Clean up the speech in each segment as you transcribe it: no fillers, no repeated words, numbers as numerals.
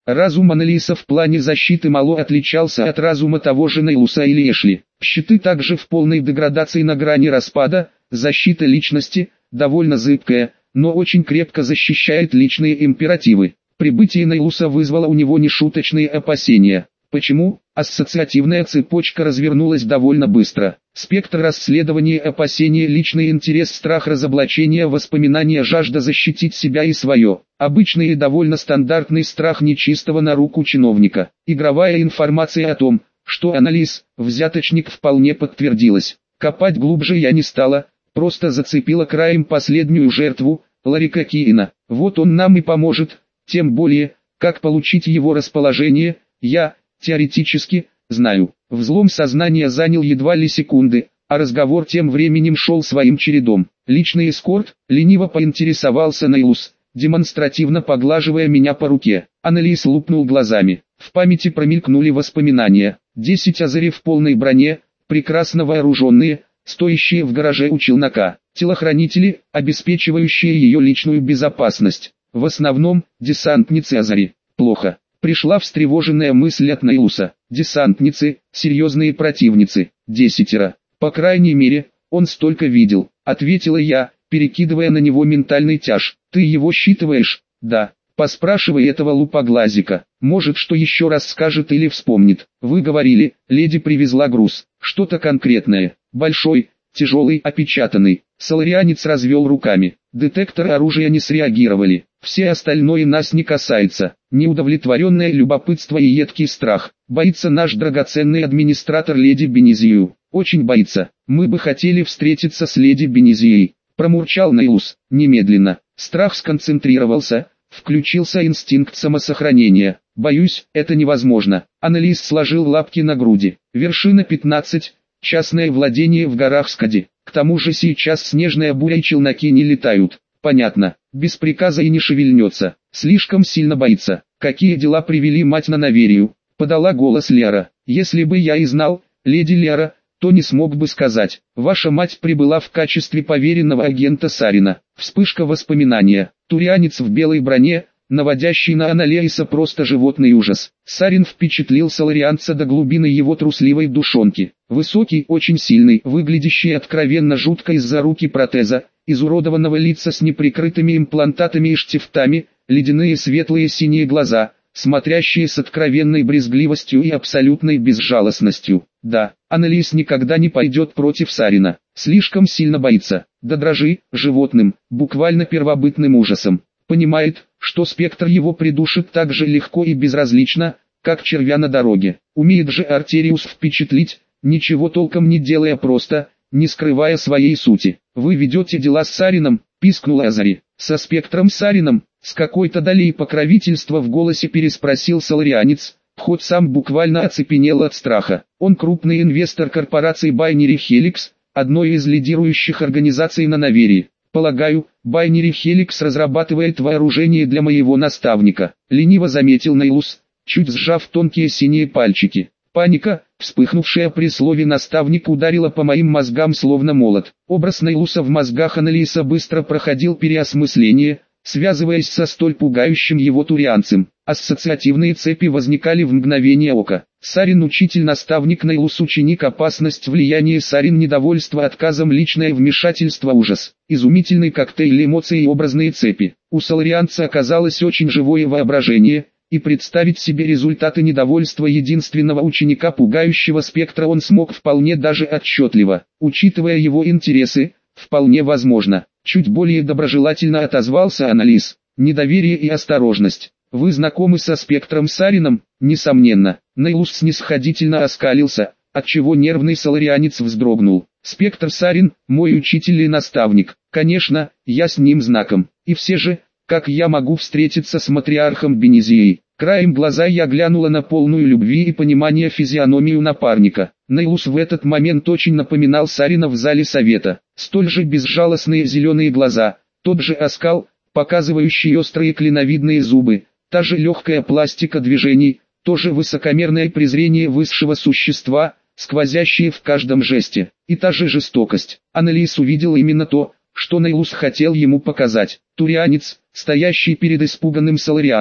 Разум Аналиса в плане защиты мало отличался от разума того же Нейлуса или Эшли. Щиты также в полной деградации на грани распада, защита личности, довольно зыбкая, но очень крепко защищает личные императивы. Прибытие Нейлуса вызвало у него нешуточные опасения. Почему? Ассоциативная цепочка развернулась довольно быстро. Спектр расследования, опасения, личный интерес, страх разоблачения, воспоминания, жажда защитить себя и свое. Обычный и довольно стандартный страх нечистого на руку чиновника. Игровая информация о том, что Анализ, взяточник, вполне подтвердилась. Копать глубже я не стала, просто зацепила краем последнюю жертву, Ларика Киина. Вот он нам и поможет, тем более, как получить его расположение, я, теоретически, знаю. Взлом сознания занял едва ли секунды, а разговор тем временем шел своим чередом. Личный эскорт, лениво поинтересовался Нейлус, демонстративно поглаживая меня по руке. Анализ лупнул глазами. В памяти промелькнули воспоминания. 10 азарей в полной броне, прекрасно вооруженные, стоящие в гараже у челнока. Телохранители, обеспечивающие ее личную безопасность. В основном, десантницы азари. Плохо. Пришла встревоженная мысль от Нейлуса. Десантницы, серьезные противницы, 10. По крайней мере, он столько видел, ответила я, перекидывая на него ментальный тяж. Ты его считываешь? Да. Поспрашивай этого лупоглазика, может что еще раз скажет или вспомнит. Вы говорили, леди привезла груз, что-то конкретное, большой, тяжелый, опечатанный. Соларианец развел руками. Детекторы оружия не среагировали. Все остальное нас не касается. Неудовлетворенное любопытство и едкий страх. Боится наш драгоценный администратор леди Бенезию. Очень боится. Мы бы хотели встретиться с леди Бенезией. Промурчал Нейлус. Немедленно. Страх сконцентрировался. Включился инстинкт самосохранения. Боюсь, это невозможно. Анализ сложил лапки на груди. Вершина 15. Частное владение в горах Скади. К тому же сейчас снежная буря и челноки не летают. Понятно. Без приказа и не шевельнется. Слишком сильно боится. Какие дела привели мать на Наверию? Подала голос Лера. Если бы я и знал, леди Лера, то не смог бы сказать. Ваша мать прибыла в качестве поверенного агента Сарина. Вспышка воспоминания. Турианец в белой броне, наводящий на Аналиса просто животный ужас. Сарин впечатлил соларианца до глубины его трусливой душонки. Высокий, очень сильный, выглядящий откровенно жутко из-за руки протеза, изуродованного лица с неприкрытыми имплантатами и штифтами, ледяные светлые синие глаза, смотрящие с откровенной брезгливостью и абсолютной безжалостностью. Да, Анализ никогда не пойдет против Сарина. Слишком сильно боится, до дрожи, животным, буквально первобытным ужасом. Понимает, что спектр его придушит так же легко и безразлично, как червя на дороге. Умеет же Артериус впечатлить, ничего толком не делая просто, не скрывая своей сути. Вы ведете дела с Сарином, пискнул Азари. Со спектром Сарином, с какой-то долей покровительства в голосе переспросил соларианец, хоть сам буквально оцепенел от страха. Он крупный инвестор корпорации Binary Helix, одной из лидирующих организаций на Наверии. Полагаю, Binary Helix разрабатывает вооружение для моего наставника. Лениво заметил Нейлус, чуть сжав тонкие синие пальчики. Паника, вспыхнувшая при слове «наставник», ударила по моим мозгам словно молот. Образ Нейлуса в мозгах Аналиса быстро проходил переосмысление, связываясь со столь пугающим его турианцем. Ассоциативные цепи возникали в мгновение ока. Сарин учитель-наставник, Нейлус ученик, опасность, влияние Сарин, недовольство отказом, личное вмешательство, ужас. Изумительный коктейль эмоций и образные цепи. У соларианца оказалось очень живое воображение, и представить себе результаты недовольства единственного ученика пугающего спектра он смог вполне даже отчетливо. Учитывая его интересы, вполне возможно. Чуть более доброжелательно отозвался Анализ. Недоверие и осторожность. Вы знакомы со спектром Сарином? Несомненно. Нейлус снисходительно оскалился, отчего нервный соларианец вздрогнул. Спектр Сарин, мой учитель и наставник. Конечно, я с ним знаком. И все же, как я могу встретиться с матриархом Бенезией? Краем глаза я глянула на полную любви и понимания физиономию напарника. Нейлус в этот момент очень напоминал Сарина в зале совета. Столь же безжалостные зеленые глаза, тот же оскал, показывающий острые клиновидные зубы, та же легкая пластика движений, то же высокомерное презрение высшего существа, сквозящее в каждом жесте, и та же жестокость. Анализ увидел именно то, что Нейлус хотел ему показать. Турианец, стоящий перед испуганным соларианцем,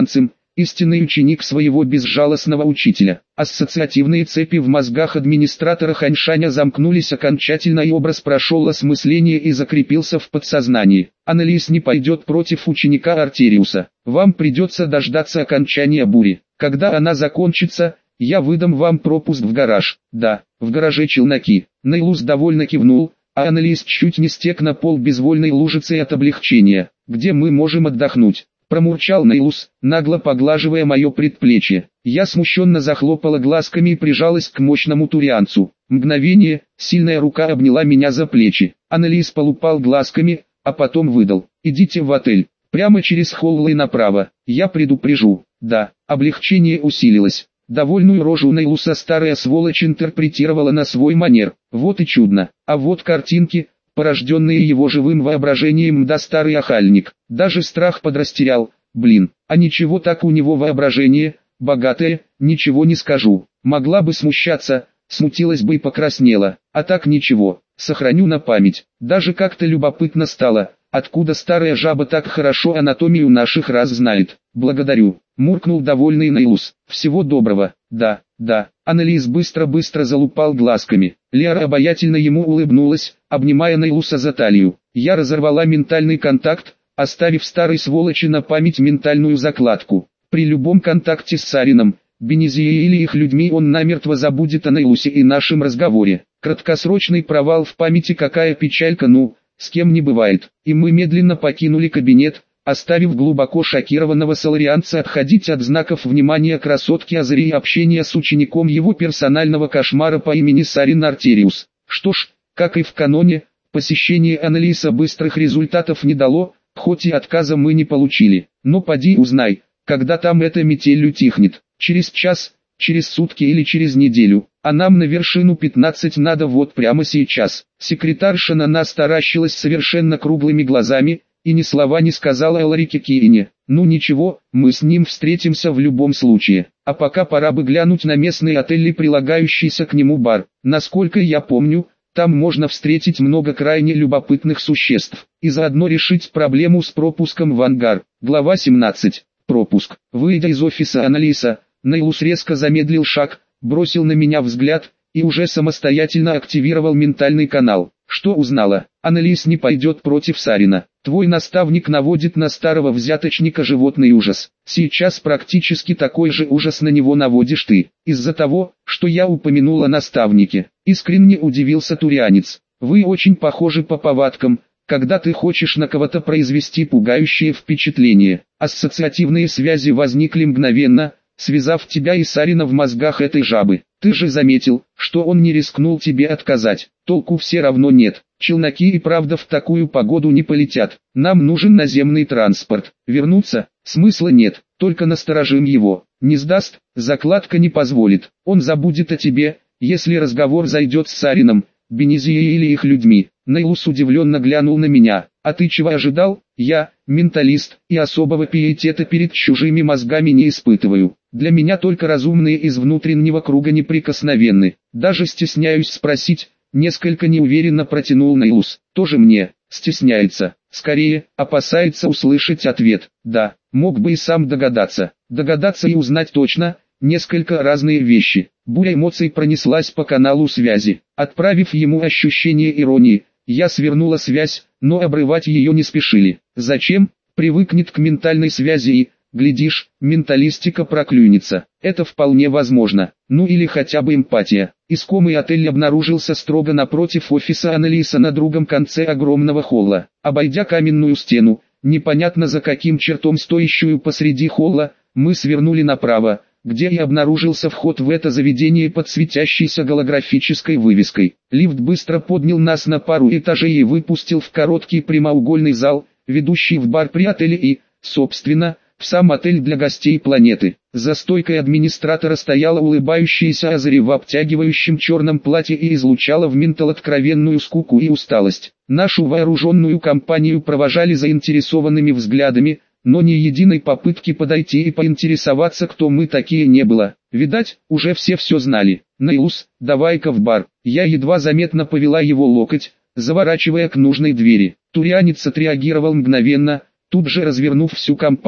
истинный ученик своего безжалостного учителя. Ассоциативные цепи в мозгах администратора Ханьшаня замкнулись окончательно, и образ прошел осмысление и закрепился в подсознании. Аннелис не пойдет против ученика Артериуса. Вам придется дождаться окончания бури. Когда она закончится, я выдам вам пропуск в гараж. Да, в гараже челноки. Нейлус довольно кивнул, а Аннелис чуть не стек на пол безвольной лужицей от облегчения. Где мы можем отдохнуть? Промурчал Нейлус, нагло поглаживая мое предплечье. Я смущенно захлопала глазками и прижалась к мощному турианцу. Мгновение, сильная рука обняла меня за плечи. Аннелис полупал глазками, а потом выдал: идите в отель, прямо через холл и направо, я предупрежу. Да, облегчение усилилось. Довольную рожу Нейлуса старая сволочь интерпретировала на свой манер. Вот и чудно. А вот картинки, порожденные его живым воображением, да старый охальник. Даже страх подрастерял. Блин, а ничего так у него воображение, богатое, ничего не скажу. Могла бы смущаться, смутилась бы и покраснела. А так ничего, сохраню на память. Даже как-то любопытно стало, откуда старая жаба так хорошо анатомию наших рас знает. Благодарю. Муркнул довольный Нейлус. Всего доброго. Да, да. Аннелис быстро-быстро залупал глазками. Лера обаятельно ему улыбнулась, обнимая Нейлуса за талию. Я разорвала ментальный контакт, оставив старой сволочи на память ментальную закладку. При любом контакте с Сарином, Бенезией или их людьми он намертво забудет о Нейлусе и нашем разговоре. Краткосрочный провал в памяти, какая печалька, ну, с кем не бывает. И мы медленно покинули кабинет, оставив глубоко шокированного соларианца отходить от знаков внимания красотки Азари и общения с учеником его персонального кошмара по имени Сарин Артериус. Что ж, как и в каноне, посещение Аннелиса быстрых результатов не дало, хоть и отказа мы не получили. Но поди узнай, когда там эта метель утихнет, через час, через сутки или через неделю, а нам на вершину 15 надо вот прямо сейчас. Секретарша на нас таращилась совершенно круглыми глазами, и ни слова не сказала Эларике Киине. Ну ничего, мы с ним встретимся в любом случае. А пока пора бы глянуть на местный отель и прилагающийся к нему бар. Насколько я помню, там можно встретить много крайне любопытных существ. И заодно решить проблему с пропуском в ангар. Глава 17. Пропуск. Выйдя из офиса Аннелиса, Нейлус резко замедлил шаг, бросил на меня взгляд, и уже самостоятельно активировал ментальный канал. Что узнала? Аннелис не пойдет против Сарина. Твой наставник наводит на старого взяточника животный ужас. Сейчас практически такой же ужас на него наводишь ты. Из-за того, что я упомянул о наставнике. Искренне удивился турианец. Вы очень похожи по повадкам, когда ты хочешь на кого-то произвести пугающее впечатление. Ассоциативные связи возникли мгновенно, связав тебя и Сарина в мозгах этой жабы. Ты же заметил, что он не рискнул тебе отказать. Толку все равно нет. Челноки и правда в такую погоду не полетят. Нам нужен наземный транспорт. Вернуться? Смысла нет, только насторожим его. Не сдаст, закладка не позволит. Он забудет о тебе, если разговор зайдет с Сарином, Бенезией или их людьми. Нейлус удивленно глянул на меня. А ты чего ожидал? Я, менталист, и особого пиетета перед чужими мозгами не испытываю. Для меня только разумные из внутреннего круга неприкосновенны. Даже стесняюсь спросить, несколько неуверенно протянул Нейлус. Тоже мне, стесняется. Скорее, опасается услышать ответ. Да, мог бы и сам догадаться. Догадаться и узнать точно, несколько разные вещи. Буря эмоций пронеслась по каналу связи. Отправив ему ощущение иронии, я свернула связь, но обрывать ее не спешили. Зачем? Привыкнет к ментальной связи и, глядишь, менталистика проклюнется. Это вполне возможно. Ну или хотя бы эмпатия. Искомый отель обнаружился строго напротив офиса Аннелиса на другом конце огромного холла. Обойдя каменную стену, непонятно за каким чертом стоящую посреди холла, мы свернули направо, где и обнаружился вход в это заведение под светящейся голографической вывеской. Лифт быстро поднял нас на пару этажей и выпустил в короткий прямоугольный зал, ведущий в бар при отеле и, собственно, в сам отель для гостей планеты. За стойкой администратора стояла улыбающаяся Азари в обтягивающем черном платье и излучала в ментал откровенную скуку и усталость. Нашу вооруженную компанию провожали заинтересованными взглядами, но ни единой попытки подойти и поинтересоваться, кто мы такие, не было. Видать, уже все знали. Нейлус, давай-ка в бар. Я едва заметно повела его локоть, заворачивая к нужной двери. Турианец отреагировал мгновенно, тут же развернув всю компанию.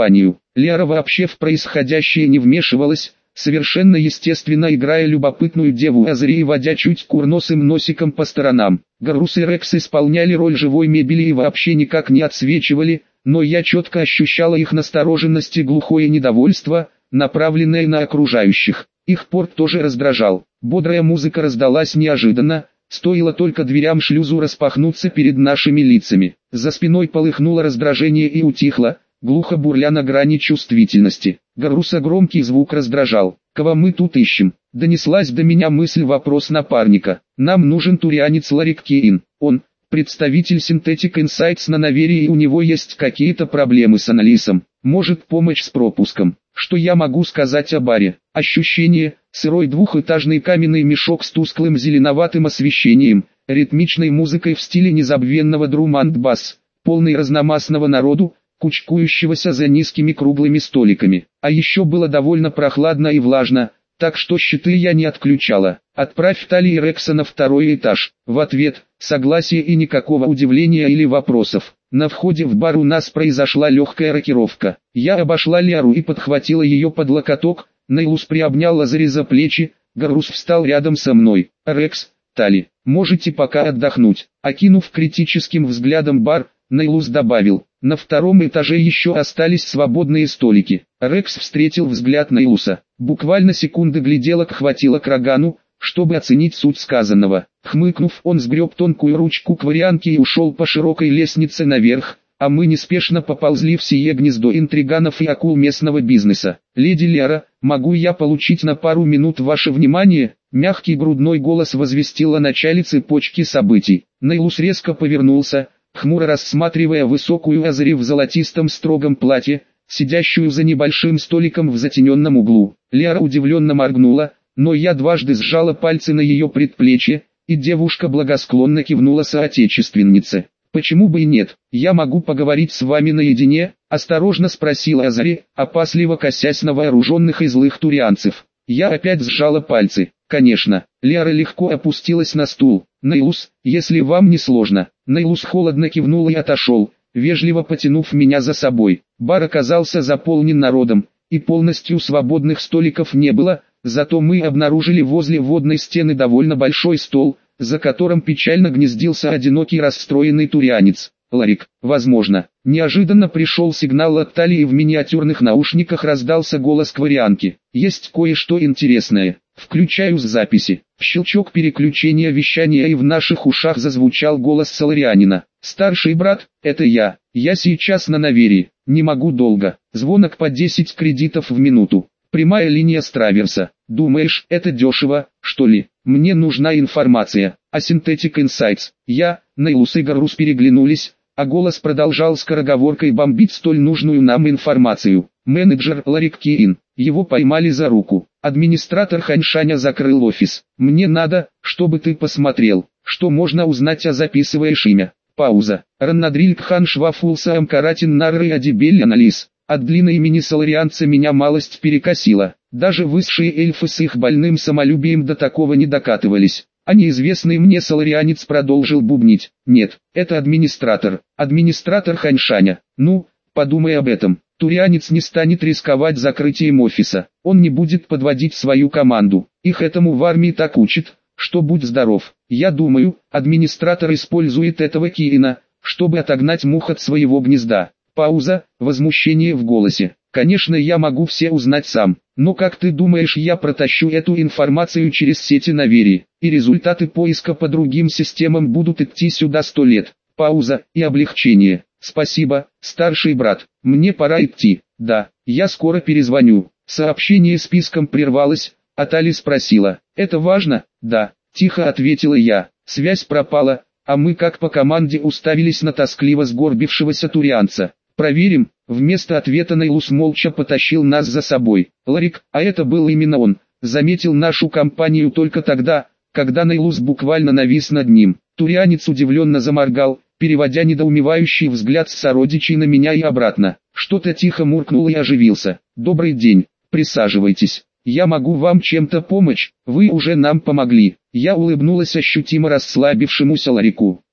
Лиара вообще в происходящее не вмешивалась, совершенно естественно играя любопытную деву Азри и водя чуть курносым носиком по сторонам. Гаррус и Рекс исполняли роль живой мебели и вообще никак не отсвечивали, но я четко ощущала их настороженность и глухое недовольство, направленное на окружающих. Их порт тоже раздражал. Бодрая музыка раздалась неожиданно, стоило только дверям шлюзу распахнуться перед нашими лицами. За спиной полыхнуло раздражение и утихло, глухо бурля на грани чувствительности. Гарруса громкий звук раздражал. «Кого мы тут ищем?» Донеслась до меня мысль-вопрос напарника. «Нам нужен турианец Ларик Кейн. Он представитель Synthetic Insights на Наверии, и у него есть какие-то проблемы с анализом. Может, помочь с пропуском. Что я могу сказать о баре? Ощущение: сырой двухэтажный каменный мешок с тусклым зеленоватым освещением, ритмичной музыкой в стиле незабвенного друм-анд-басс, полный разномастного народу, кучкующегося за низкими круглыми столиками. А еще было довольно прохладно и влажно, так что щиты я не отключала. «Отправь Тали и Рекса на второй этаж». В ответ — согласие и никакого удивления или вопросов. На входе в бар у нас произошла легкая рокировка. Я обошла Лиару и подхватила ее под локоток, Нейлус приобнял Азри за плечи, Гаррус встал рядом со мной. «Рекс, Тали, можете пока отдохнуть». Окинув критическим взглядом бар, Нейлус добавил: «На втором этаже еще остались свободные столики». Рекс встретил взгляд Нейлуса. Буквально секунды гляделок хватило Крагану, чтобы оценить суть сказанного. Хмыкнув, он сгреб тонкую ручку кварианки и ушел по широкой лестнице наверх, а мы неспешно поползли в сие гнездо интриганов и акул местного бизнеса. «Леди Лиара, могу я получить на пару минут ваше внимание?» Мягкий грудной голос возвестил о начале цепочки событий. Нейлус резко повернулся, хмуро рассматривая высокую Азри в золотистом строгом платье, сидящую за небольшим столиком в затененном углу. Лиара удивленно моргнула, но я дважды сжала пальцы на ее предплечье, и девушка благосклонно кивнула соотечественнице. «Почему бы и нет? Я могу поговорить с вами наедине?» – осторожно спросила Азри, опасливо косясь на вооруженных и злых турианцев. Я опять сжала пальцы. «Конечно». Лиара легко опустилась на стул. «Нейлус, если вам не сложно». Нейлус холодно кивнул и отошел, вежливо потянув меня за собой. Бар оказался заполнен народом, и полностью свободных столиков не было, зато мы обнаружили возле водной стены довольно большой стол, за которым печально гнездился одинокий расстроенный турианец. «Ларик, возможно». Неожиданно пришел сигнал от Тали, и в миниатюрных наушниках раздался голос кварианки. «Есть кое-что интересное. Включаю с записи». Щелчок переключения вещания, и в наших ушах зазвучал голос Соларианина. «Старший брат, это я. Я сейчас на Наверии. Не могу долго. Звонок по 10 кредитов в минуту. Прямая линия с траверса. Думаешь, это дешево, что ли? Мне нужна информация. А Synthetic Insights». Я, Нейлус и Гаррус переглянулись, а голос продолжал скороговоркой бомбить столь нужную нам информацию. «Менеджер Ларик Кейн. Его поймали за руку. Администратор Ханьшаня закрыл офис. Мне надо, чтобы ты посмотрел, что можно узнать, а записываешь имя». Пауза. «Раннадриль Кхан Швафулса Амкаратин Нарры Адибель Анализ». От длины имени соларианца меня малость перекосило. Даже высшие эльфы с их больным самолюбием до такого не докатывались. А неизвестный мне соларианец продолжил бубнить. «Нет, это администратор. Администратор Ханьшаня. Ну, подумай об этом. Турианец не станет рисковать закрытием офиса. Он не будет подводить свою команду. Их этому в армии так учат, что будь здоров. Я думаю, администратор использует этого Кейна, чтобы отогнать мух от своего гнезда». Пауза, возмущение в голосе. «Конечно, я могу все узнать сам, но как ты думаешь, я протащу эту информацию через сети Наверии, и результаты поиска по другим системам будут идти сюда 100 лет. Пауза и облегчение. «Спасибо, старший брат, мне пора идти». «Да, я скоро перезвоню». Сообщение списком прервалось, а Тали спросила: «Это важно?» «Да», тихо ответила я. Связь пропала, а мы как по команде уставились на тоскливо сгорбившегося турианца. «Проверим». Вместо ответа Нейлус молча потащил нас за собой. Ларик, а это был именно он, заметил нашу компанию только тогда, когда Нейлус буквально навис над ним. Турианец удивленно заморгал, переводя недоумевающий взгляд с сородичей на меня и обратно. Что-то тихо муркнул и оживился. «Добрый день, присаживайтесь. Я могу вам чем-то помочь, вы уже нам помогли». Я улыбнулась ощутимо расслабившемуся Ларику.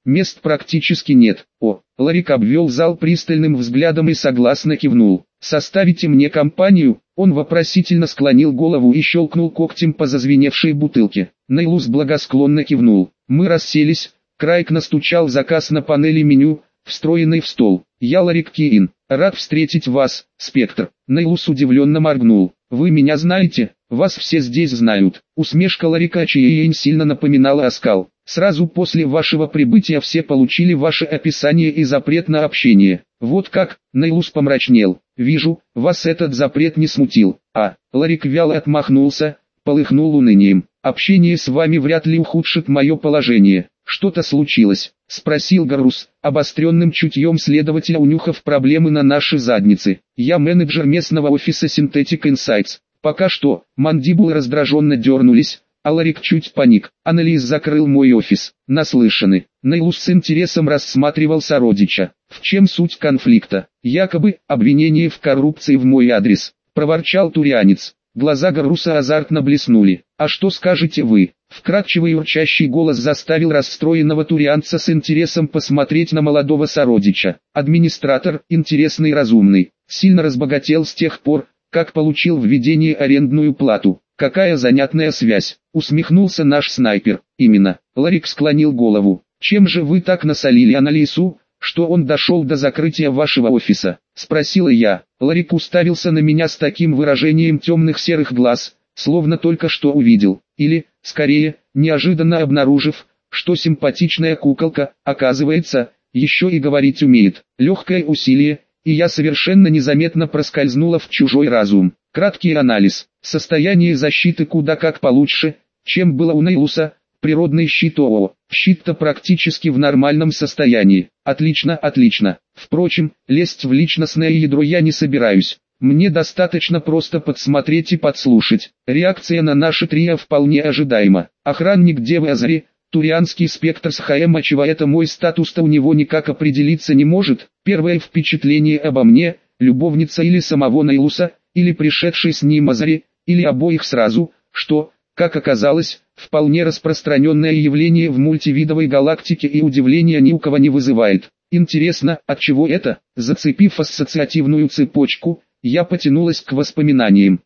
мест практически нет. О, Ларик обвел зал пристальным взглядом и согласно кивнул. «Составите мне компанию?» Он вопросительно склонил голову и щелкнул когтем по зазвеневшей бутылке. Нейлус благосклонно кивнул. Мы расселись, Крайк настучал заказ на панели меню, встроенный в стол. «Я Ларик Киин, рад встретить вас, Спектр». Нейлус удивленно моргнул. «Вы меня знаете? Вас все здесь знают». Усмешка Ларика Чиейн сильно напоминала оскал. «Сразу после вашего прибытия все получили ваше описание и запрет на общение». «Вот как?» Нейлус помрачнел. «Вижу, вас этот запрет не смутил». Ларик вяло отмахнулся, полыхнул унынием. «Общение с вами вряд ли ухудшит мое положение». «Что-то случилось?» — спросил Гаррус, обостренным чутьем следователя унюхав проблемы на нашей заднице. «Я менеджер местного офиса Synthetic Insights. Пока что». Мандибулы раздраженно дернулись, а Ларик чуть паник. Анализ закрыл мой офис. Наслышаны. Нейлус с интересом рассматривал сородича. В чем суть конфликта? Якобы обвинение в коррупции в мой адрес, проворчал турианец. Глаза Гарруса азартно блеснули. «А что скажете вы?» Вкрадчивый урчащий голос заставил расстроенного турианца с интересом посмотреть на молодого сородича. Администратор, интересный и разумный, сильно разбогател с тех пор, как получил в ведение арендную плату. «Какая занятная связь», — усмехнулся наш снайпер. «Именно». Ларик склонил голову. «Чем же вы так насолили Аналису, что он дошел до закрытия вашего офиса?» — спросила я. Ларик уставился на меня с таким выражением темных серых глаз, словно только что увидел. Или, скорее, неожиданно обнаружив, что симпатичная куколка, оказывается, еще и говорить умеет. Легкое усилие, и я совершенно незаметно проскользнула в чужой разум. Краткий анализ. Состояние защиты куда как получше, чем было у Нейлуса. Природный щит ООО. Щит-то практически в нормальном состоянии. Отлично, отлично. Впрочем, лезть в личностное ядро я не собираюсь. Мне достаточно просто подсмотреть и подслушать. Реакция на наше трио вполне ожидаема. Охранник Девы Азари, турианский спектр с ХМ, это мой статус-то у него никак определиться не может. Первое впечатление обо мне, любовница или самого Нейлуса, или пришедший с ним Азари, или обоих сразу, что, как оказалось, вполне распространенное явление в мультивидовой галактике и удивления ни у кого не вызывает. Интересно, от чего это? Зацепив ассоциативную цепочку, я потянулась к воспоминаниям.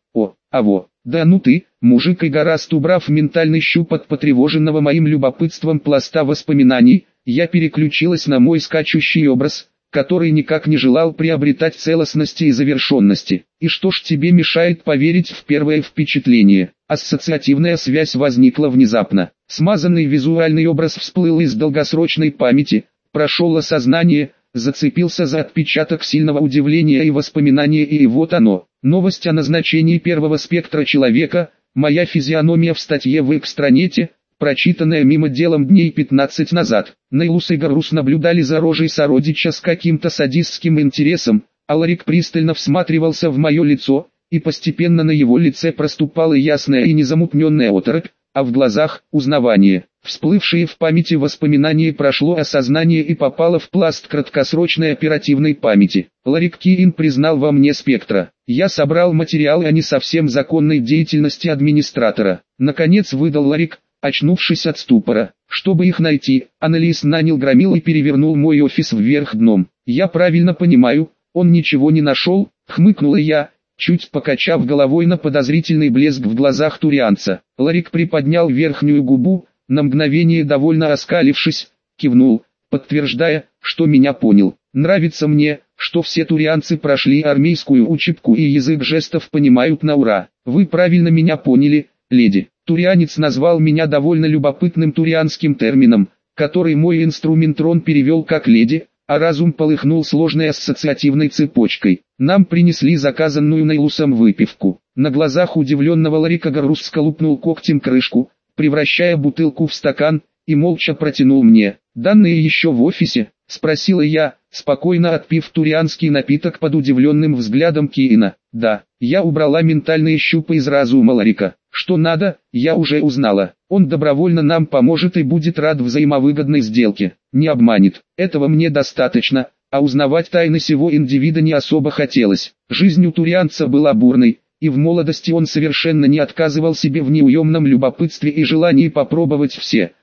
Да ну ты, мужик, и гораздо убрав ментальный щуп от потревоженного моим любопытством пласта воспоминаний, я переключилась на мой скачущий образ, который никак не желал приобретать целостности и завершенности. И что ж тебе мешает поверить в первое впечатление? Ассоциативная связь возникла внезапно. Смазанный визуальный образ всплыл из долгосрочной памяти, прошел осознание, зацепился за отпечаток сильного удивления и воспоминания, и вот оно. Новость о назначении первого спектра человека, моя физиономия в статье в экстранете, прочитанная мимо делом дней 15 назад. Нейлус и Гаррус наблюдали за рожей сородича с каким-то садистским интересом, а Ларик пристально всматривался в мое лицо, и постепенно на его лице проступала ясная и незамутненная оторопь, а в глазах – узнавание. Всплывшие в памяти воспоминания прошло осознание и попало в пласт краткосрочной оперативной памяти. Ларик Киин признал во мне спектра. Я собрал материалы о не совсем законной деятельности администратора. Наконец выдал Ларик, очнувшись от ступора. Чтобы их найти, анализ нанял громил и перевернул мой офис вверх дном. «Я правильно понимаю, он ничего не нашел?» — хмыкнула я, чуть покачав головой на подозрительный блеск в глазах турианца. Ларик приподнял верхнюю губу, на мгновение довольно оскалившись, кивнул, подтверждая, что меня понял. «Нравится мне, что все турианцы прошли армейскую учебку и язык жестов понимают на ура. Вы правильно меня поняли, леди». Турианец назвал меня довольно любопытным турианским термином, который мой инструментрон перевел как «леди», а разум полыхнул сложной ассоциативной цепочкой. Нам принесли заказанную Нейлусом выпивку. На глазах удивленного Ларика Гаррус сколупнул когтем крышку, превращая бутылку в стакан, и молча протянул мне. «Данные еще в офисе?» — спросила я, спокойно отпив турианский напиток под удивленным взглядом Киина. «Да, я убрала ментальные щупы из разума Ларика. Что надо, я уже узнала. Он добровольно нам поможет и будет рад взаимовыгодной сделке. Не обманет. Этого мне достаточно, а узнавать тайны сего индивида не особо хотелось. Жизнь у турианца была бурной, и в молодости он совершенно не отказывал себе в неуемном любопытстве и желании попробовать все,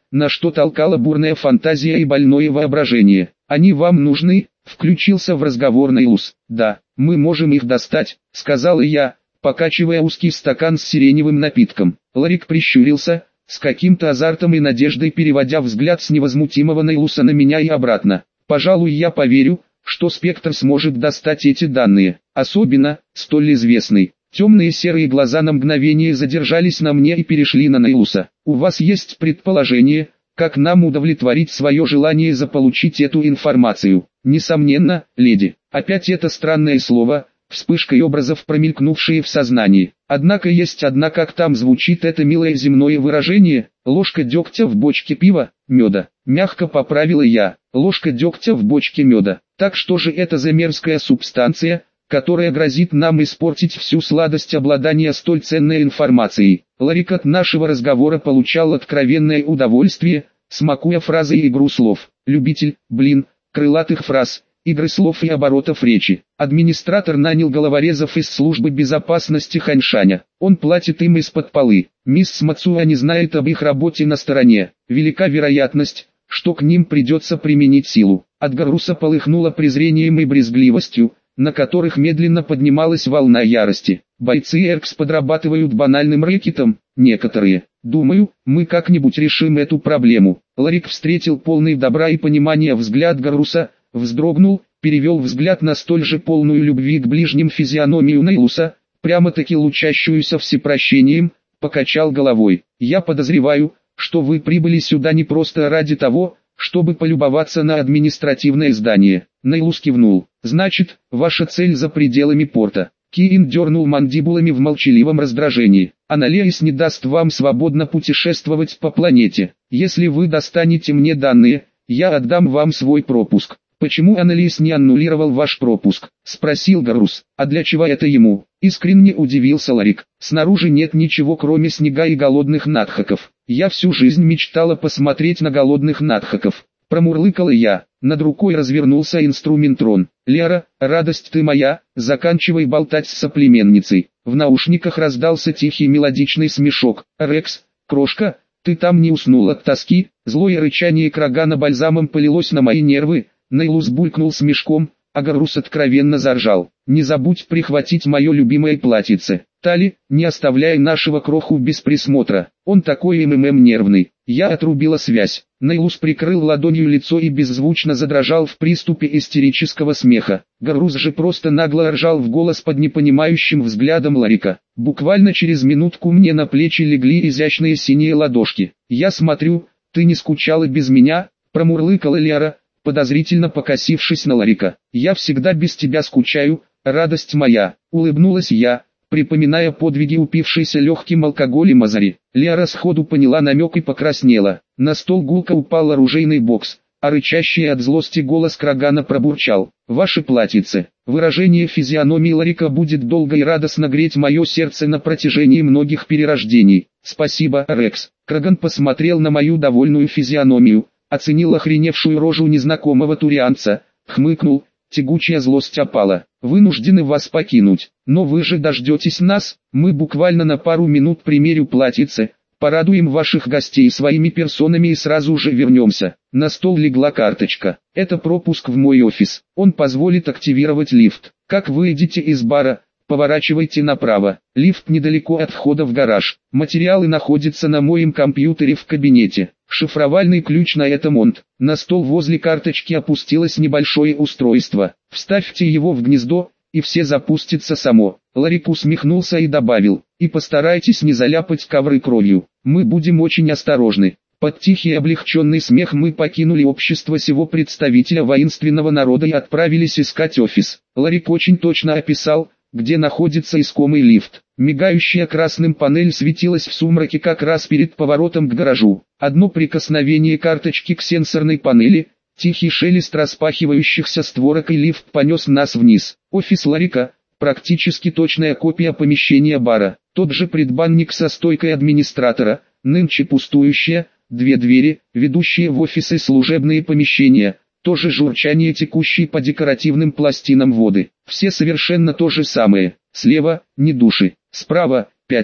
на что толкала бурная фантазия и больное воображение. «Они вам нужны?» — включился в разговор Нейлус. «Да, мы можем их достать», — сказал я, покачивая узкий стакан с сиреневым напитком. Ларик прищурился, с каким-то азартом и надеждой переводя взгляд с невозмутимого Нейлуса на меня и обратно. «Пожалуй, я поверю, что Спектр сможет достать эти данные, особенно, столь известный». Темные серые глаза на мгновение задержались на мне и перешли на Нейлуса. «У вас есть предположение, как нам удовлетворить свое желание заполучить эту информацию?» «Несомненно, леди». Опять это странное слово, вспышкой образов промелькнувшие в сознании. Однако есть одна, как там звучит это милое земное выражение, ложка дегтя в бочке пива, меда. Мягко поправила я, ложка дегтя в бочке меда. Так что же это за мерзкая субстанция, которая грозит нам испортить всю сладость обладания столь ценной информацией? Ларик от нашего разговора получал откровенное удовольствие, смакуя фразы и игру слов. Любитель, крылатых фраз, игры слов и оборотов речи. Администратор нанял головорезов из службы безопасности Ханьшаня. Он платит им из-под полы. Мисс Мацуа не знает об их работе на стороне. Велика вероятность, что к ним придется применить силу. От Гаруса полыхнуло презрением и брезгливостью, на которых медленно поднималась волна ярости. Бойцы Эркс подрабатывают банальным рэкетом, некоторые. Думаю, мы как-нибудь решим эту проблему. Ларик встретил полный добра и понимания взгляд Гаруса, вздрогнул, перевел взгляд на столь же полную любви к ближним физиономию Нейлуса, прямо-таки лучащуюся всепрощением, покачал головой. «Я подозреваю, что вы прибыли сюда не просто ради того, чтобы полюбоваться на административное здание». Нейлус кивнул. «Значит, ваша цель за пределами порта». Киин дернул мандибулами в молчаливом раздражении. «Аналеис не даст вам свободно путешествовать по планете. Если вы достанете мне данные, я отдам вам свой пропуск». «Почему Аналеис не аннулировал ваш пропуск?» — спросил Гарус. «А для чего это ему?» — искренне удивился Ларик. «Снаружи нет ничего кроме снега и голодных надхаков. Я всю жизнь мечтала посмотреть на голодных надхаков». Промурлыкала я. Над рукой развернулся инструментрон. «Лера, радость ты моя, заканчивай болтать с соплеменницей». В наушниках раздался тихий мелодичный смешок. «Рекс, крошка, ты там не уснул от тоски?» Злое рычание Крагана бальзамом полилось на мои нервы. Нейлус булькнул смешком, а Гарус откровенно заржал. «Не забудь прихватить мое любимое платьице. Тали, не оставляй нашего кроху без присмотра, он такой нервный». Я отрубила связь. Нейлус прикрыл ладонью лицо и беззвучно задрожал в приступе истерического смеха. Гарус же просто нагло ржал в голос под непонимающим взглядом Ларика. Буквально через минутку мне на плечи легли изящные синие ладошки. «Я смотрю, ты не скучала без меня?» — промурлыкала Лера, подозрительно покосившись на Ларика. «Я всегда без тебя скучаю, радость моя», — улыбнулась я, припоминая подвиги упившейся легким алкоголем Азари. Лера сходу поняла намек и покраснела. На стол гулко упал оружейный бокс, а рычащий от злости голос Крагана пробурчал: «Ваше платьице». Выражение физиономии Ларика будет долго и радостно греть мое сердце на протяжении многих перерождений. «Спасибо, Рекс». Краган посмотрел на мою довольную физиономию, оценил охреневшую рожу незнакомого турианца, хмыкнул. Тягучая злость опала. «Вынуждены вас покинуть, но вы же дождетесь нас, мы буквально на пару минут примерю платьице, порадуем ваших гостей своими персонами и сразу же вернемся». На стол легла карточка. «Это пропуск в мой офис, он позволит активировать лифт. Как выйдете из бара, поворачивайте направо, лифт недалеко от входа в гараж. Материалы находятся на моем компьютере в кабинете. Шифровальный ключ на это монт». На стол возле карточки опустилось небольшое устройство. «Вставьте его в гнездо, и все запустится само». Ларик усмехнулся и добавил: «И постарайтесь не заляпать ковры кровью. Мы будем очень осторожны». Под тихий облегченный смех мы покинули общество сего представителя воинственного народа и отправились искать офис. Ларик очень точно описал, где находится искомый лифт. Мигающая красным панель светилась в сумраке как раз перед поворотом к гаражу. Одно прикосновение карточки к сенсорной панели, тихий шелест распахивающихся створок, и лифт понес нас вниз. Офис Ларика, практически точная копия помещения бара. Тот же предбанник со стойкой администратора, нынче пустующая, 2 двери, ведущие в офисы, служебные помещения. Тоже журчание текущей по декоративным пластинам воды. Все совершенно то же самое. Слева – ни души, справа – 5.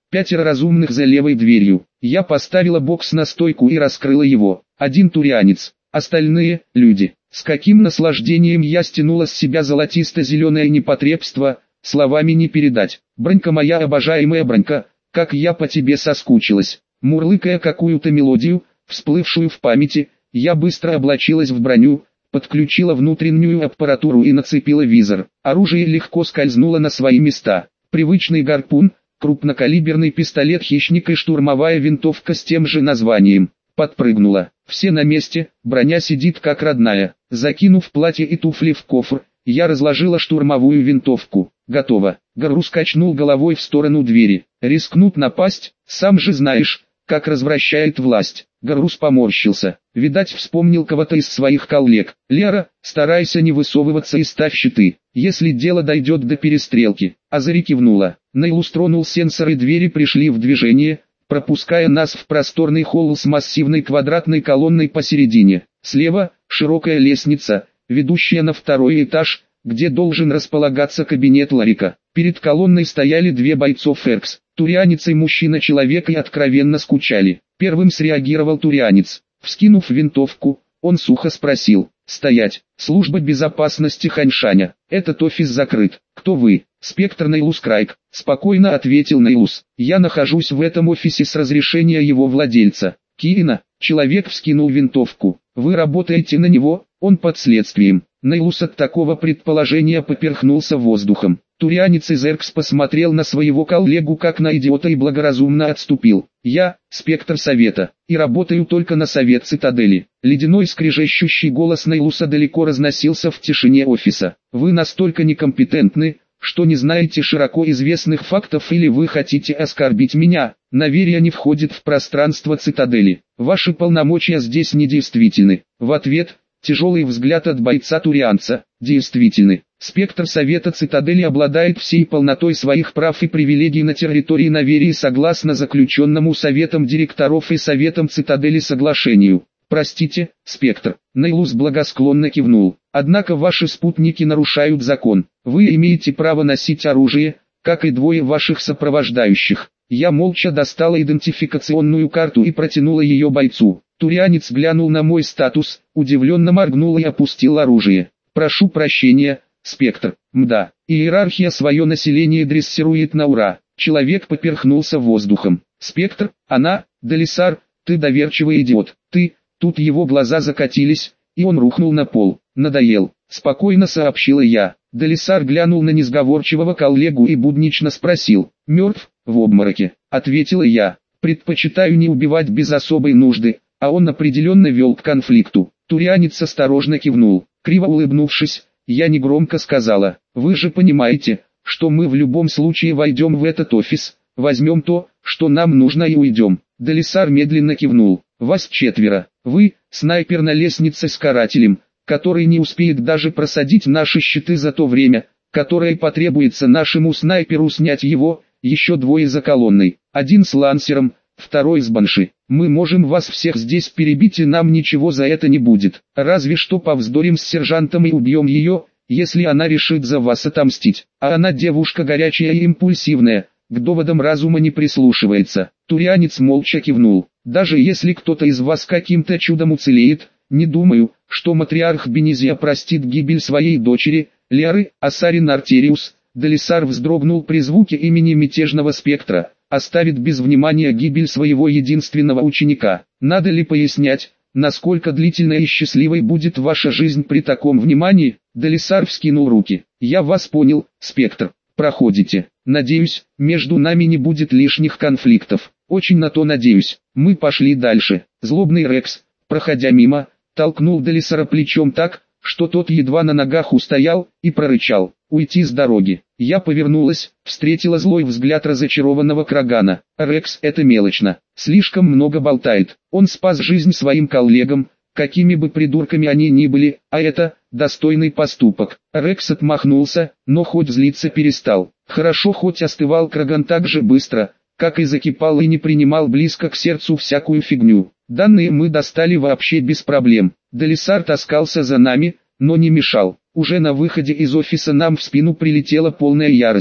5 разумных за левой дверью. Я поставила бокс на стойку и раскрыла его. Один турианец, остальные – люди. С каким наслаждением я стянула с себя золотисто-зеленое непотребство, словами не передать. Бронька моя, обожаемая Бронька, как я по тебе соскучилась. Мурлыкая какую-то мелодию, всплывшую в памяти, я быстро облачилась в броню, подключила внутреннюю аппаратуру и нацепила визор. Оружие легко скользнуло на свои места. Привычный гарпун, крупнокалиберный пистолет «Хищник» и штурмовая винтовка с тем же названием. Подпрыгнула. Все на месте, броня сидит как родная. Закинув платье и туфли в кофр, я разложила штурмовую винтовку. Готово. Гарус качнул головой в сторону двери. Рискнут напасть, сам же знаешь, как развращает власть. Гарус поморщился. Видать, вспомнил кого-то из своих коллег. Лера, старайся не высовываться и ставь щиты, если дело дойдет до перестрелки. Азари кивнула. Нейлус тронул сенсор и двери пришли в движение, пропуская нас в просторный холл с массивной квадратной колонной посередине. Слева – широкая лестница, ведущая на второй этаж, где должен располагаться кабинет Ларика. Перед колонной стояли две бойцов Эркс. Турианец и мужчина-человек и откровенно скучали. Первым среагировал турианец. Вскинув винтовку, он сухо спросил: «Стоять! Служба безопасности Ханьшаня. Этот офис закрыт. Кто вы?» «Спектр Нейлус Крайк», — спокойно ответил Нейлус. «Я нахожусь в этом офисе с разрешения его владельца. Киина». Человек вскинул винтовку. «Вы работаете на него? Он под следствием». Нейлус от такого предположения поперхнулся воздухом. Турианец из Эркс посмотрел на своего коллегу как на идиота и благоразумно отступил. «Я, спектр Совета, и работаю только на Совет Цитадели». Ледяной скрежещущий голос Нейлуса далеко разносился в тишине офиса. «Вы настолько некомпетентны, что не знаете широко известных фактов, или вы хотите оскорбить меня? Наверие не входит в пространство Цитадели. Ваши полномочия здесь недействительны». В ответ – тяжелый взгляд от бойца-турианца. «Действительны. Спектр Совета Цитадели обладает всей полнотой своих прав и привилегий на территории Наверии согласно заключенному Советом директоров и Советом Цитадели соглашению». «Простите, спектр». Нейлус благосклонно кивнул. «Однако ваши спутники нарушают закон. Вы имеете право носить оружие, как и двое ваших сопровождающих». Я молча достала идентификационную карту и протянула ее бойцу. Турианец глянул на мой статус, удивленно моргнул и опустил оружие. «Прошу прощения, спектр». «Мда, иерархия свое население дрессирует на ура». Человек поперхнулся воздухом. «Спектр, она, Делисар, ты доверчивый идиот, ты...» Тут его глаза закатились, и он рухнул на пол. «Надоел», — спокойно сообщила я. Делисар глянул на несговорчивого коллегу и буднично спросил: «Мертв?» «В обмороке», — ответила я. «Предпочитаю не убивать без особой нужды», а он определенно вел к конфликту. Турианец осторожно кивнул. Криво улыбнувшись, я негромко сказала: «Вы же понимаете, что мы в любом случае войдем в этот офис, возьмем то, что нам нужно, и уйдем». Делисар медленно кивнул. «Вас 4. Вы – снайпер на лестнице с карателем, который не успеет даже просадить наши щиты за то время, которое потребуется нашему снайперу снять его, еще 2 за колонной, 1 с лансером, 2 с банши. Мы можем вас всех здесь перебить, и нам ничего за это не будет, разве что повздорим с сержантом и убьем ее, если она решит за вас отомстить. А она девушка горячая и импульсивная, к доводам разума не прислушивается». Турианец молча кивнул. «Даже если кто-то из вас каким-то чудом уцелеет, не думаю, что матриарх Бенизия простит гибель своей дочери, Леры, Асарин Артериус». Делисар вздрогнул при звуке имени мятежного спектра. «Оставит без внимания гибель своего единственного ученика. Надо ли пояснять, насколько длительной и счастливой будет ваша жизнь при таком внимании?» Делисар вскинул руки. «Я вас понял, спектр. Проходите. Надеюсь, между нами не будет лишних конфликтов». «Очень на то надеюсь». Мы пошли дальше. Злобный Рекс, проходя мимо, толкнул Делисара плечом так, что тот едва на ногах устоял, и прорычал: «Уйти с дороги». Я повернулась, встретила злой взгляд разочарованного Крагана. «Рекс, это мелочно. Слишком много болтает. Он спас жизнь своим коллегам, какими бы придурками они ни были, а это достойный поступок». Рекс отмахнулся, но хоть злиться перестал. Хорошо, хоть остывал Краган так же быстро, как и закипал, и не принимал близко к сердцу всякую фигню. Данные мы достали вообще без проблем. Делисар таскался за нами, но не мешал. Уже на выходе из офиса нам в спину прилетела полная ярости.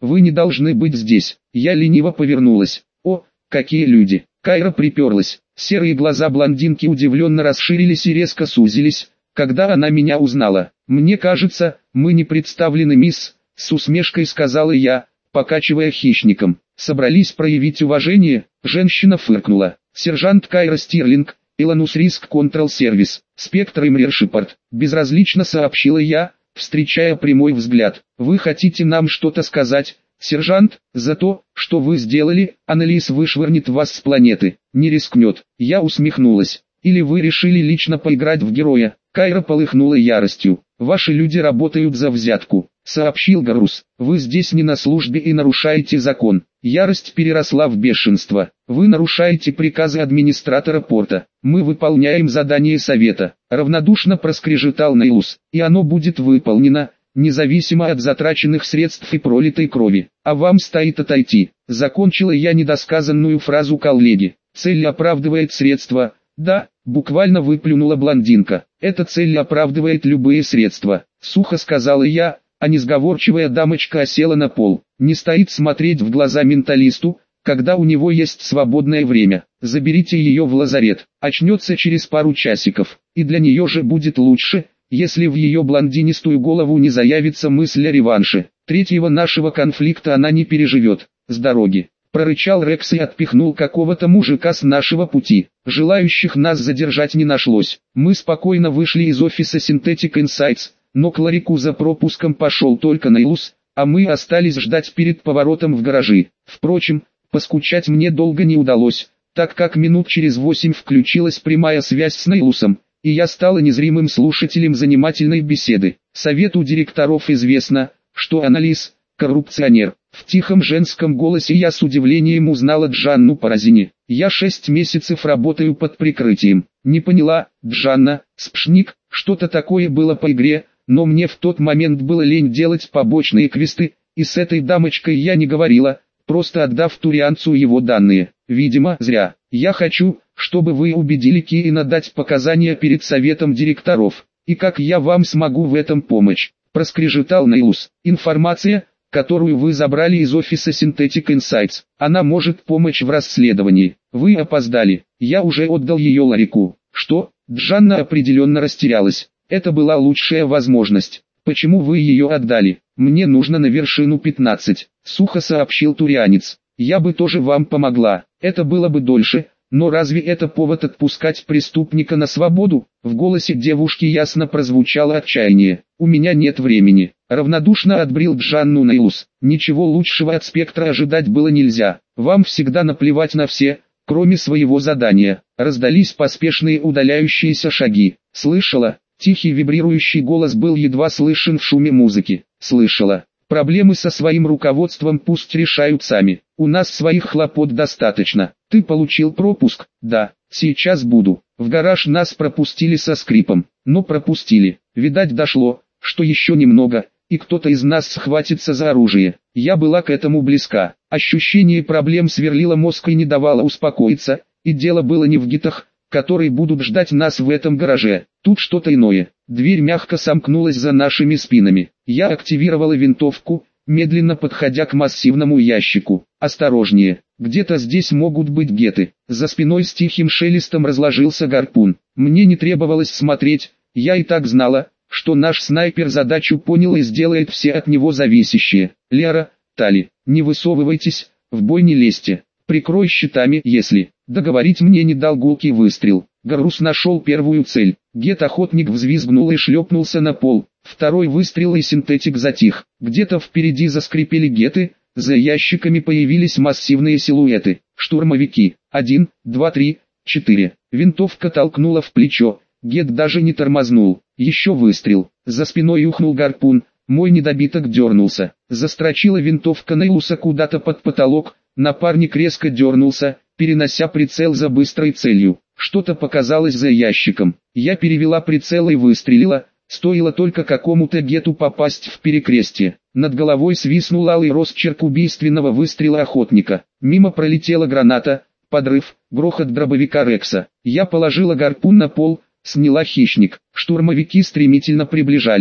Вы не должны быть здесь. Я лениво повернулась. О, какие люди. Кайра приперлась. Серые глаза блондинки удивленно расширились и резко сузились, когда она меня узнала. «Мне кажется, мы не представлены, мисс», — с усмешкой сказала я, покачивая хищником. «Собрались проявить уважение?» Женщина фыркнула. «Сержант Кайра Стирлинг, Иланус Риск Контрол Сервис, Спектр Имрир Шипорт», — безразлично сообщила я, встречая прямой взгляд. «Вы хотите нам что-то сказать, сержант? За то, что вы сделали, Аннелис вышвырнет вас с планеты. Не рискнет». Я усмехнулась. «Или вы решили лично поиграть в героя?» Кайра полыхнула яростью. «Ваши люди работают за взятку», — сообщил Гарус. «Вы здесь не на службе и нарушаете закон». Ярость переросла в бешенство. «Вы нарушаете приказы администратора порта. Мы выполняем задание совета», — равнодушно проскрежетал Нейлус. «И оно будет выполнено, независимо от затраченных средств и пролитой крови. А вам стоит отойти». Закончила я недосказанную фразу коллеги. «Цель оправдывает средства». «Да», — буквально выплюнула блондинка. «Эта цель оправдывает любые средства», — сухо сказала я, а несговорчивая дамочка осела на пол. «Не стоит смотреть в глаза менталисту, когда у него есть свободное время. Заберите ее в лазарет. Очнется через пару часиков, и для нее же будет лучше, если в ее блондинистую голову не заявится мысль о реванше. Третьего нашего конфликта она не переживет. С дороги», — прорычал Рекс и отпихнул какого-то мужика с нашего пути. Желающих нас задержать не нашлось. Мы спокойно вышли из офиса Synthetic Insights, но к ларику за пропуском пошел только Нейлус, а мы остались ждать перед поворотом в гаражи. Впрочем, поскучать мне долго не удалось, так как минут через 8 включилась прямая связь с Нейлусом, и я стала незримым слушателем занимательной беседы. Совету директоров известно, что Аннелис – коррупционер. В тихом женском голосе я с удивлением узнала Джанну Паразини. «Я 6 месяцев работаю под прикрытием». «Не поняла, Джанна, Спшник, что-то такое было по игре, но мне в тот момент было лень делать побочные квесты, и с этой дамочкой я не говорила, просто отдав турианцу его данные. Видимо, зря. Я хочу, чтобы вы убедили Киина дать показания перед советом директоров. И как я вам смогу в этом помочь?» Проскрежетал Нейлус. «Информация, которую вы забрали из офиса Synthetic Insights, она может помочь в расследовании. Вы опоздали. Я уже отдал ее ларику». «Что?» Джанна определенно растерялась. «Это была лучшая возможность. Почему вы ее отдали?» «Мне нужно на вершину 15», — сухо сообщил турианец. «Я бы тоже вам помогла. Это было бы дольше, но разве это повод отпускать преступника на свободу?» В голосе девушки ясно прозвучало отчаяние. «У меня нет времени», — равнодушно отбрил Джанну Нейлус. «Ничего лучшего от спектра ожидать было нельзя. Вам всегда наплевать на все, кроме своего задания». Раздались поспешные удаляющиеся шаги. «Слышала?» Тихий вибрирующий голос был едва слышен в шуме музыки. «Слышала. Проблемы со своим руководством пусть решают сами. У нас своих хлопот достаточно. Ты получил пропуск?» «Да, сейчас буду». В гараж нас пропустили со скрипом. Но пропустили. Видать, дошло, что еще немного, и кто-то из нас схватится за оружие. Я была к этому близка. Ощущение проблем сверлило мозг и не давало успокоиться, и дело было не в гитах, которые будут ждать нас в этом гараже. Тут что-то иное. Дверь мягко сомкнулась за нашими спинами. Я активировала винтовку, медленно подходя к массивному ящику. «Осторожнее, где-то здесь могут быть геты». За спиной с тихим шелестом разложился гарпун. Мне не требовалось смотреть, я и так знала, что наш снайпер задачу понял и сделает все от него зависящее. «Лера, Тали, не высовывайтесь, в бой не лезьте. Прикрой щитами, если...» Договорить мне не дал гулкий выстрел. Гарус нашел первую цель. Гет-охотник взвизгнул и шлепнулся на пол. Второй выстрел и синтетик затих. Где-то впереди заскрипели геты, за ящиками появились массивные силуэты. Штурмовики. 1, 2, 3, 4. Винтовка толкнула в плечо. Гет даже не тормознул. Еще выстрел. За спиной ухнул гарпун. Мой недобиток дернулся. Застрочила винтовка Нейлуса куда-то под потолок. Напарник резко дернулся, перенося прицел за быстрой целью. Что-то показалось за ящиком. Я перевела прицел и выстрелила, стоило только какому-то гету попасть в перекрестие. Над головой свистнул алый росчерк убийственного выстрела охотника. Мимо пролетела граната, подрыв, грохот дробовика Рекса. Я положила гарпун на пол, сняла хищник. Штурмовики стремительно приближались.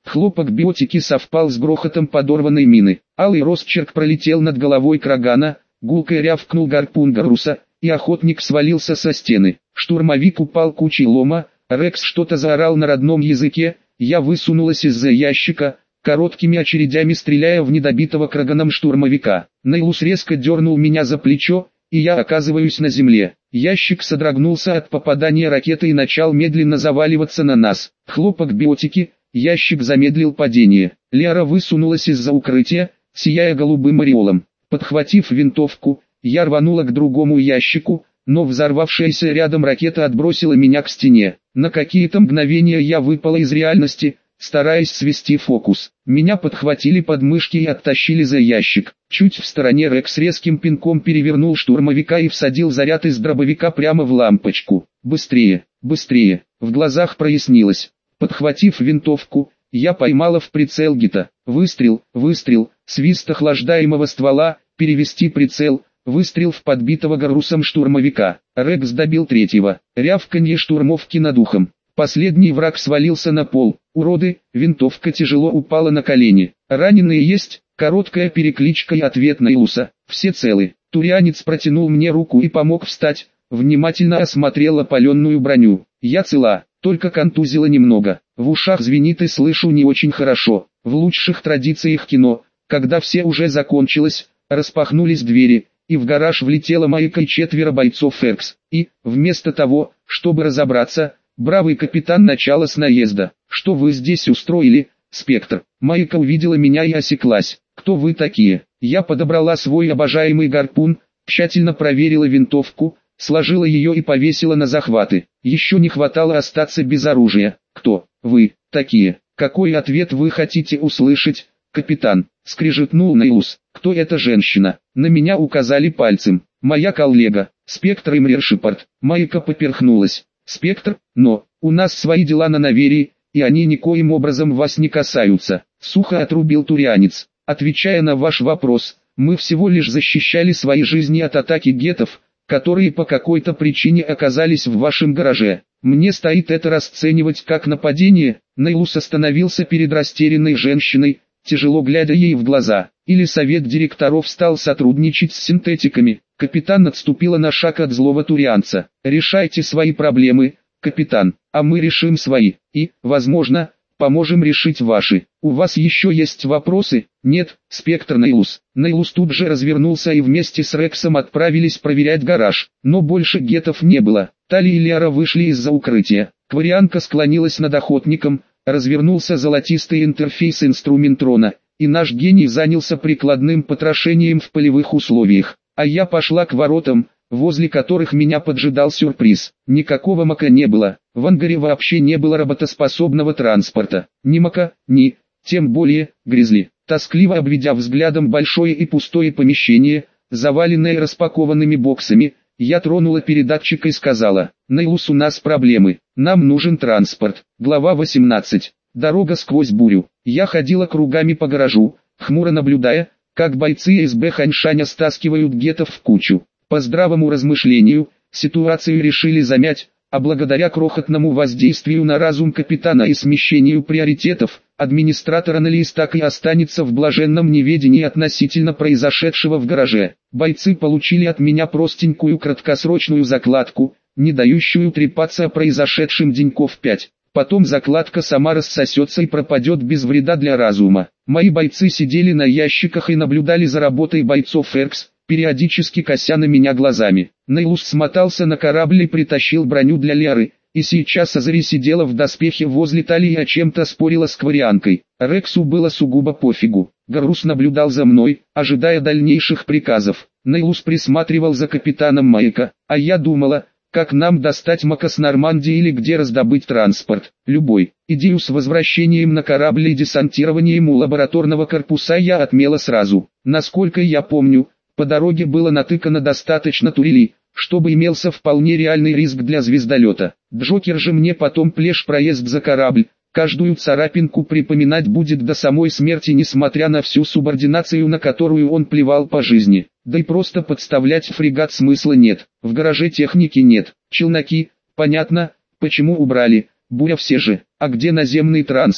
Хлопок биотики совпал с грохотом подорванной мины. Алый росчерк пролетел над головой Крагана, гулко рявкнул гарпун Гаруса, и охотник свалился со стены. Штурмовик упал кучей лома, Рекс что-то заорал на родном языке, я высунулась из-за ящика, короткими очередями стреляя в недобитого Краганом штурмовика. Нейлус резко дернул меня за плечо, и я оказываюсь на земле. Ящик содрогнулся от попадания ракеты и начал медленно заваливаться на нас. Хлопок биотики, ящик замедлил падение. Лера высунулась из-за укрытия, сияя голубым ореолом. Подхватив винтовку, я рванула к другому ящику, но взорвавшаяся рядом ракета отбросила меня к стене. На какие-то мгновения я выпала из реальности, стараясь свести фокус. Меня подхватили под мышки и оттащили за ящик. Чуть в стороне Рекс резким пинком перевернул штурмовика и всадил заряд из дробовика прямо в лампочку. Быстрее, быстрее. В глазах прояснилось. Подхватив винтовку, я поймала в прицел Гита. Выстрел, выстрел, свист охлаждаемого ствола, перевести прицел, выстрел в подбитого Гарусом штурмовика. Рекс добил третьего. Рявканье штурмовки над ухом. Последний враг свалился на пол. Уроды, винтовка тяжело упала на колени. Раненые есть, короткая перекличка и ответ Нейлуса. Все целы. Турианец протянул мне руку и помог встать, внимательно осмотрел опаленную броню. Я цела, только контузила немного. В ушах звенит и слышу не очень хорошо. В лучших традициях кино, когда все уже закончилось, распахнулись двери, и в гараж влетела Майка и 4 бойцов Феркс. И, вместо того, чтобы разобраться, бравый капитан начала с наезда. «Что вы здесь устроили, Спектр?» Майка увидела меня и осеклась. «Кто вы такие?» Я подобрала свой обожаемый гарпун, тщательно проверила винтовку, сложила ее и повесила на захваты. Еще не хватало остаться без оружия. «Кто вы такие? Какой ответ вы хотите услышать, капитан?» Скрежетнул Нейлус. «Кто эта женщина?» На меня указали пальцем. «Моя коллега, Спектр Имрир Шепард». Майка поперхнулась. «Спектр, но, у нас свои дела на Наверии, и они никоим образом вас не касаются», — сухо отрубил Турианец. «Отвечая на ваш вопрос, мы всего лишь защищали свои жизни от атаки гетов, которые по какой-то причине оказались в вашем гараже. Мне стоит это расценивать как нападение». Нейлус остановился перед растерянной женщиной, тяжело глядя ей в глаза. «Или совет директоров стал сотрудничать с синтетиками?» Капитан отступила на шаг от злого турианца. «Решайте свои проблемы, капитан, а мы решим свои, и, возможно, поможем решить ваши. У вас еще есть вопросы?» «Нет, Спектр Нейлус». Нейлус тут же развернулся и вместе с Рексом отправились проверять гараж. Но больше гетов не было. Тали и Лера вышли из-за укрытия. Кварианка склонилась над охотником, развернулся золотистый интерфейс инструментрона, и наш гений занялся прикладным потрошением в полевых условиях. А я пошла к воротам, возле которых меня поджидал сюрприз. Никакого мака не было, в ангаре вообще не было работоспособного транспорта. Ни мака, ни, тем более, гризли. Тоскливо обведя взглядом большое и пустое помещение, заваленное распакованными боксами, я тронула передатчик и сказала: «Нейлус, у нас проблемы, нам нужен транспорт». Глава 18. Дорога сквозь бурю. Я ходила кругами по гаражу, хмуро наблюдая, как бойцы СБ Ханьшаня стаскивают гетов в кучу. По здравому размышлению, ситуацию решили замять, а благодаря крохотному воздействию на разум капитана и смещению приоритетов, администратор Аннелис так и останется в блаженном неведении относительно произошедшего в гараже. Бойцы получили от меня простенькую краткосрочную закладку, не дающую трепаться о произошедшем деньков 5. Потом закладка сама рассосется и пропадет без вреда для разума. Мои бойцы сидели на ящиках и наблюдали за работой бойцов Феркс, периодически кося на меня глазами. Нейлус смотался на корабль и притащил броню для Леры, и сейчас Азари сидела в доспехе возле талии и о чем-то спорила с Кварианкой. Рексу было сугубо пофигу. Гарус наблюдал за мной, ожидая дальнейших приказов. Нейлус присматривал за капитаном Майка, а я думала, как нам достать мака с Нормандии или где раздобыть транспорт. Любой. Идею с возвращением на корабль и десантированием у лабораторного корпуса я отмела сразу. Насколько я помню, по дороге было натыкано достаточно турелей, чтобы имелся вполне реальный риск для звездолета. Джокер же мне потом плешь проезд за корабль, каждую царапинку припоминать будет до самой смерти, несмотря на всю субординацию, на которую он плевал по жизни. Да и просто подставлять фрегат смысла нет, в гараже техники нет, челноки, понятно, почему убрали, буря все же, а где наземный транспорт?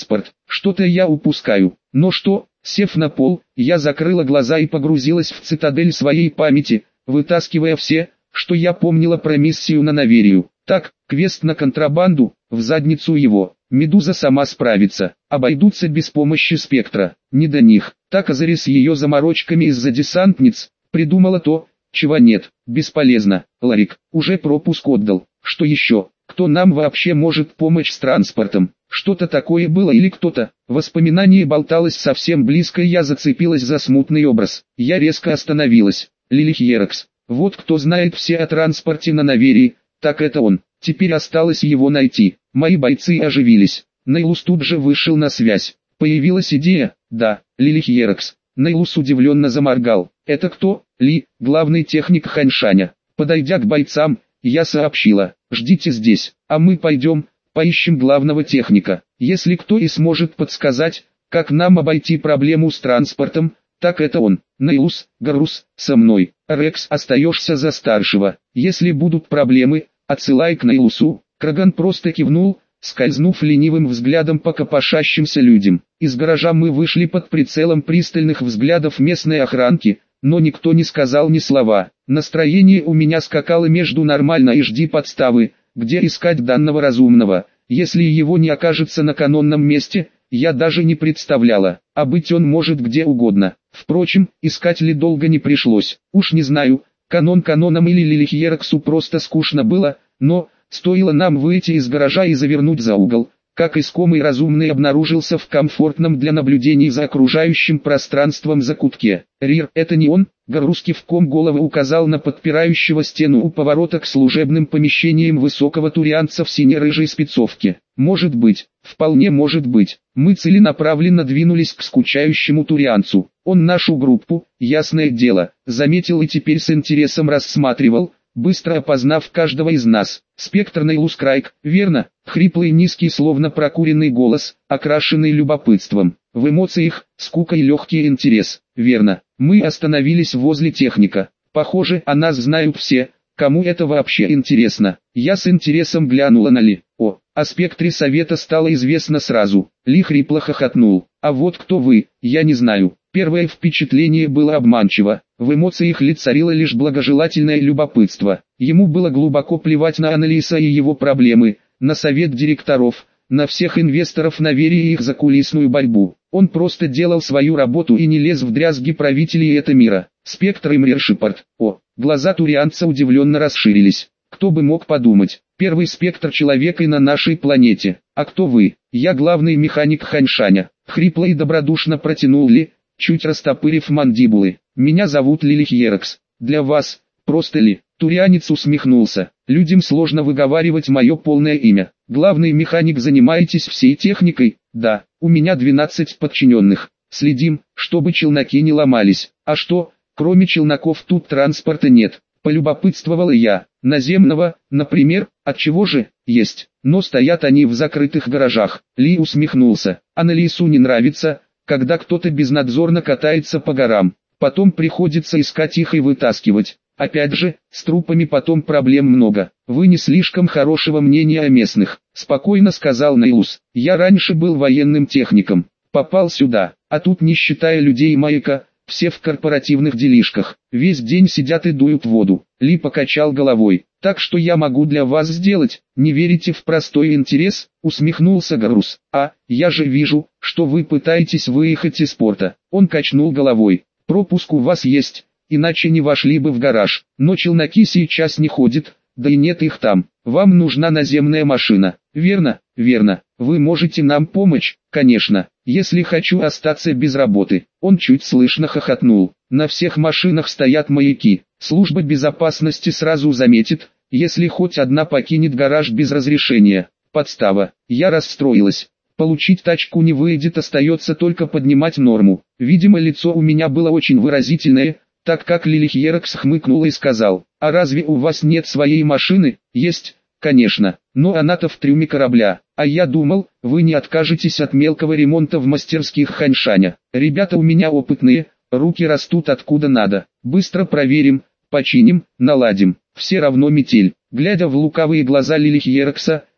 что-то я упускаю. Но что? Сев на пол, я закрыла глаза и погрузилась в цитадель своей памяти, вытаскивая все, что я помнила про миссию на Наверию. Так, квест на контрабанду, в задницу его. Медуза сама справится, обойдутся без помощи спектра. Не до них. Так Азари с ее заморочками из-за десантниц, придумала то, чего нет. Бесполезно. Ларик, уже пропуск отдал. Что еще? Кто нам вообще может помочь с транспортом? Что-то такое было или кто-то? Воспоминание болталось совсем близко, и я зацепилась за смутный образ. Я резко остановилась. Лилих Еракс. Вот кто знает все о транспорте на Наверии, так это он. Теперь осталось его найти. Мои бойцы оживились. Нейлус тут же вышел на связь. Появилась идея. Да, Лилих Еракс. Нейлус удивленно заморгал. Это кто? Ли, главный техник Ханьшаня. Подойдя к бойцам, я сообщила. Ждите здесь, а мы пойдем, поищем главного техника. Если кто и сможет подсказать, как нам обойти проблему с транспортом, так это он. Нейлус, Гарус, со мной. Рекс, остаешься за старшего. Если будут проблемы, отсылай к Нейлусу. Краган просто кивнул, скользнув ленивым взглядом по копошащимся людям. Из гаража мы вышли под прицелом пристальных взглядов местной охранки, но никто не сказал ни слова. Настроение у меня скакало между нормально и жди подставы, где искать данного разумного. Если его не окажется на канонном месте, я даже не представляла, а быть он может где угодно. Впрочем, искать ли долго не пришлось. Уж не знаю, канон каноном или Лилих Ераксу просто скучно было, но стоило нам выйти из гаража и завернуть за угол, как искомый разумный обнаружился в комфортном для наблюдений за окружающим пространством закутке. Рир, это не он? Гарус кивком головы указал на подпирающего стену у поворота к служебным помещениям высокого турианца в сине-рыжей спецовке. Может быть, вполне может быть. Мы целенаправленно двинулись к скучающему турианцу. Он нашу группу, ясное дело, заметил и теперь с интересом рассматривал, быстро опознав каждого из нас. Спектр Нейлус Крайк, верно? Хриплый низкий словно прокуренный голос, окрашенный любопытством. В эмоциях, скука и легкий интерес. Верно. Мы остановились возле техника. Похоже, о нас знают все, кому это вообще интересно. Я с интересом глянула на Ли. О спектре совета стало известно сразу. Ли хрипло хохотнул. А вот кто вы, я не знаю. Первое впечатление было обманчиво. В эмоциях Ли царило лишь благожелательное любопытство. Ему было глубоко плевать на Аннелиса и его проблемы, на совет директоров, на всех инвесторов Наверия и их закулисную борьбу. Он просто делал свою работу и не лез в дрязги правителей этого мира. Спектр и Мрир Шипорт. Глаза турианца удивленно расширились. Кто бы мог подумать, первый спектр человека и на нашей планете. А кто вы? Я главный механик Ханьшаня. Хрипло и добродушно протянул Ли, чуть растопырив мандибулы. Меня зовут Лилих Еракс. Для вас, просто Ли. Турианец усмехнулся. Людям сложно выговаривать мое полное имя. Главный механик, занимаетесь всей техникой? Да, у меня 12 подчиненных. Следим, чтобы челноки не ломались. А что, кроме челноков тут транспорта нет? Полюбопытствовала я. Наземного, например, отчего же, есть. Но стоят они в закрытых гаражах. Ли усмехнулся. Аннелису не нравится, когда кто-то безнадзорно катается по горам. Потом приходится искать их и вытаскивать. Опять же, с трупами потом проблем много. Вы не слишком хорошего мнения о местных, спокойно сказал Нейлус. Я раньше был военным техником, попал сюда, а тут, не считая людей маяка, все в корпоративных делишках, весь день сидят и дуют воду. Ли покачал головой. Так что я могу для вас сделать? Не верите в простой интерес? Усмехнулся Гарус. Я же вижу, что вы пытаетесь выехать из порта. Он качнул головой. Пропуск у вас есть, иначе не вошли бы в гараж. Но челноки сейчас не ходят, да и нет их там. Вам нужна наземная машина. Верно, верно. Вы можете нам помочь, конечно, если хочу остаться без работы. Он чуть слышно хохотнул. На всех машинах стоят маяки. Служба безопасности сразу заметит, если хоть одна покинет гараж без разрешения. Подстава. Я расстроилась. Получить тачку не выйдет, остается только поднимать норму. Видимо, лицо у меня было очень выразительное, так как Лилих Еракс хмыкнула и сказал: «А разве у вас нет своей машины?» «Есть, конечно, но она-то в трюме корабля. А я думал, вы не откажетесь от мелкого ремонта в мастерских Ханьшаня. Ребята у меня опытные, руки растут откуда надо. Быстро проверим, починим, наладим. Все равно метель». Глядя в лукавые глаза Лилих Еракса,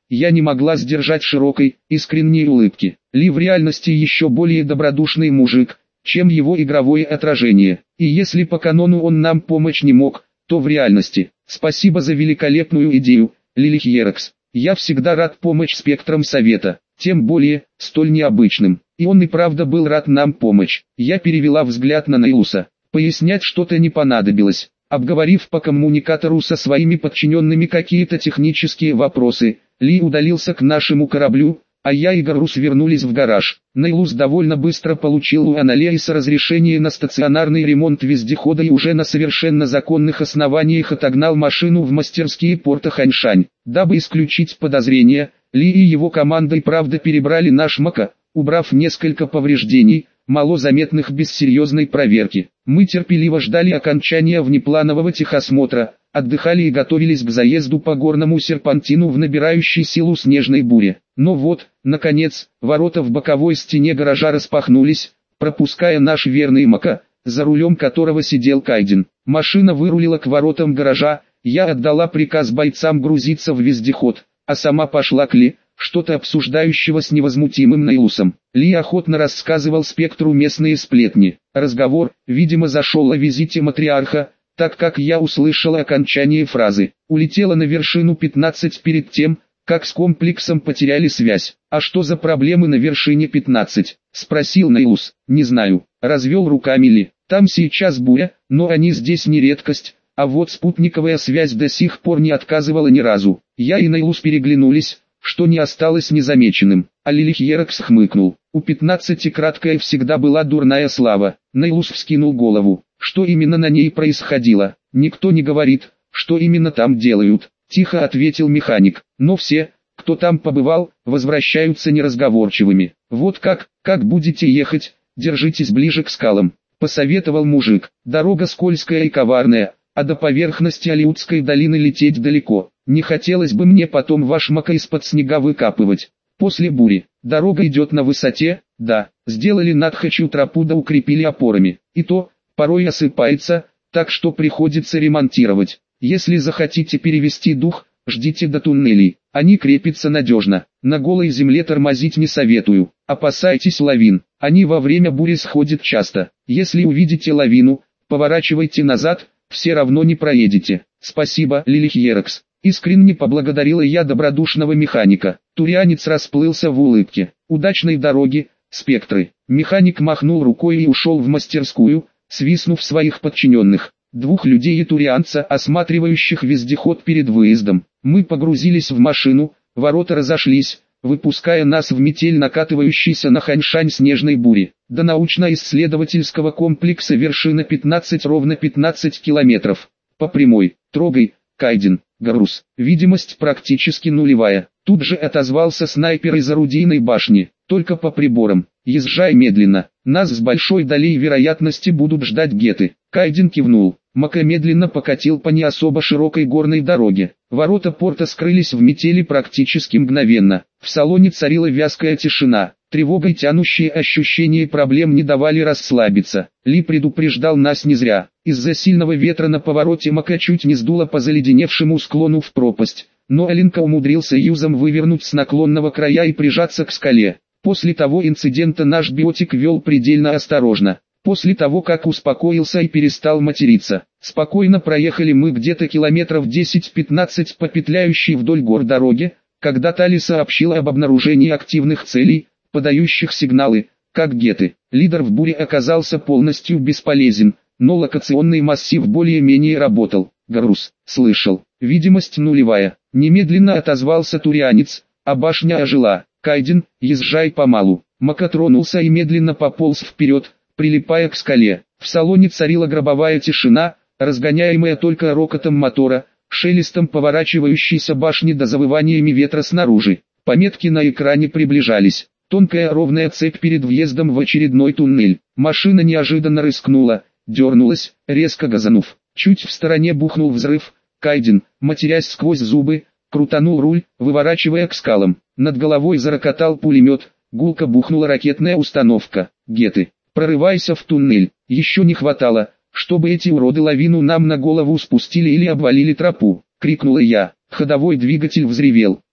я не могла сдержать широкой, искренней улыбки. Ли в реальности еще более добродушный мужик, чем его игровое отражение. И если по канону он нам помочь не мог, то в реальности. Спасибо за великолепную идею, Лилихьерекс. Я всегда рад помочь спектрам совета, тем более, столь необычным. И он и правда был рад нам помочь. Я перевела взгляд на Нейлуса. Пояснять что-то не понадобилось. Обговорив по коммуникатору со своими подчиненными какие-то технические вопросы, Ли удалился к нашему кораблю, а я и Гарус вернулись в гараж. Нейлус довольно быстро получил у Аналеиса разрешение на стационарный ремонт вездехода и уже на совершенно законных основаниях отогнал машину в мастерские порта Ханьшань. Дабы исключить подозрения, Ли и его команда и правда перебрали наш МАКа, убрав несколько повреждений, малозаметных без серьезной проверки. Мы терпеливо ждали окончания внепланового техосмотра, отдыхали и готовились к заезду по горному серпантину в набирающей силу снежной буре. Но вот, наконец, ворота в боковой стене гаража распахнулись, пропуская наш верный МАКа, за рулем которого сидел Кайден. Машина вырулила к воротам гаража, я отдала приказ бойцам грузиться в вездеход, а сама пошла к Ли, что-то обсуждающего с невозмутимым Нейлусом. Ли охотно рассказывал спектру местные сплетни. Разговор, видимо, зашел о визите матриарха, так как я услышала окончание фразы. Улетела на вершину 15 перед тем, как с комплексом потеряли связь. А что за проблемы на вершине 15? Спросил Нейлус. Не знаю. Развел руками Ли. Там сейчас буря, но они здесь не редкость. А вот спутниковая связь до сих пор не отказывала ни разу. Я и Нейлус переглянулись, что не осталось незамеченным. А Лилихьерекс хмыкнул. У 15 краткая всегда была дурная слава. Нейлус вскинул голову. Что именно на ней происходило? Никто не говорит, что именно там делают. Тихо ответил механик. Но все, кто там побывал, возвращаются неразговорчивыми. Вот как будете ехать, держитесь ближе к скалам. Посоветовал мужик. Дорога скользкая и коварная, а до поверхности Алиутской долины лететь далеко. Не хотелось бы мне потом ваш МАКа из-под снега выкапывать. После бури. Дорога идет на высоте, да. Сделали надхачу тропу да укрепили опорами. И то, порой осыпается, так что приходится ремонтировать. Если захотите перевести дух, ждите до туннелей. Они крепятся надежно. На голой земле тормозить не советую. Опасайтесь лавин. Они во время бури сходят часто. Если увидите лавину, поворачивайте назад, все равно не проедете. Спасибо, Лилихьерекс. Искренне поблагодарила я добродушного механика. Турианец расплылся в улыбке. Удачной дороги, спектры. Механик махнул рукой и ушел в мастерскую, свистнув своих подчиненных. Двух людей и турианца, осматривающих вездеход перед выездом. Мы погрузились в машину, ворота разошлись, выпуская нас в метель накатывающейся на Ханьшань снежной бури. До научно-исследовательского комплекса вершина 15 ровно 15 километров. По прямой, трогай, Кайден, Гарус. Видимость практически нулевая. Тут же отозвался снайпер из орудийной башни. Только по приборам. Езжай медленно. Нас с большой долей вероятности будут ждать геты. Кайден кивнул. МАКа медленно покатил по не особо широкой горной дороге. Ворота порта скрылись в метели практически мгновенно. В салоне царила вязкая тишина. Тревога и тянущие ощущения проблем не давали расслабиться. Ли предупреждал нас не зря. Из-за сильного ветра на повороте МАКа чуть не сдуло по заледеневшему склону в пропасть. Но Алинка умудрился юзом вывернуть с наклонного края и прижаться к скале. После того инцидента наш биотик вел предельно осторожно. После того, как успокоился и перестал материться, спокойно проехали мы где-то километров 10-15 по петляющей вдоль гор дороге, когда Тали сообщила об обнаружении активных целей, подающих сигналы, как геты. Лидер в буре оказался полностью бесполезен, но локационный массив более-менее работал. Гарус, слышал, видимость нулевая. Немедленно отозвался турианец, а башня ожила. Кайден, езжай помалу. МАКа тронулся и медленно пополз вперед, прилипая к скале. В салоне царила гробовая тишина, разгоняемая только рокотом мотора, шелестом поворачивающейся башни до завываниями ветра снаружи. Пометки на экране приближались. Тонкая ровная цепь перед въездом в очередной туннель. Машина неожиданно рыскнула, дернулась, резко газанув. Чуть в стороне бухнул взрыв. Кайден, матерясь сквозь зубы, крутанул руль, выворачивая к скалам. Над головой зарокотал пулемет, гулко бухнула ракетная установка. Геты, прорывайся в туннель. Еще не хватало, чтобы эти уроды лавину нам на голову спустили или обвалили тропу. Крикнула я. Ходовой двигатель взревел.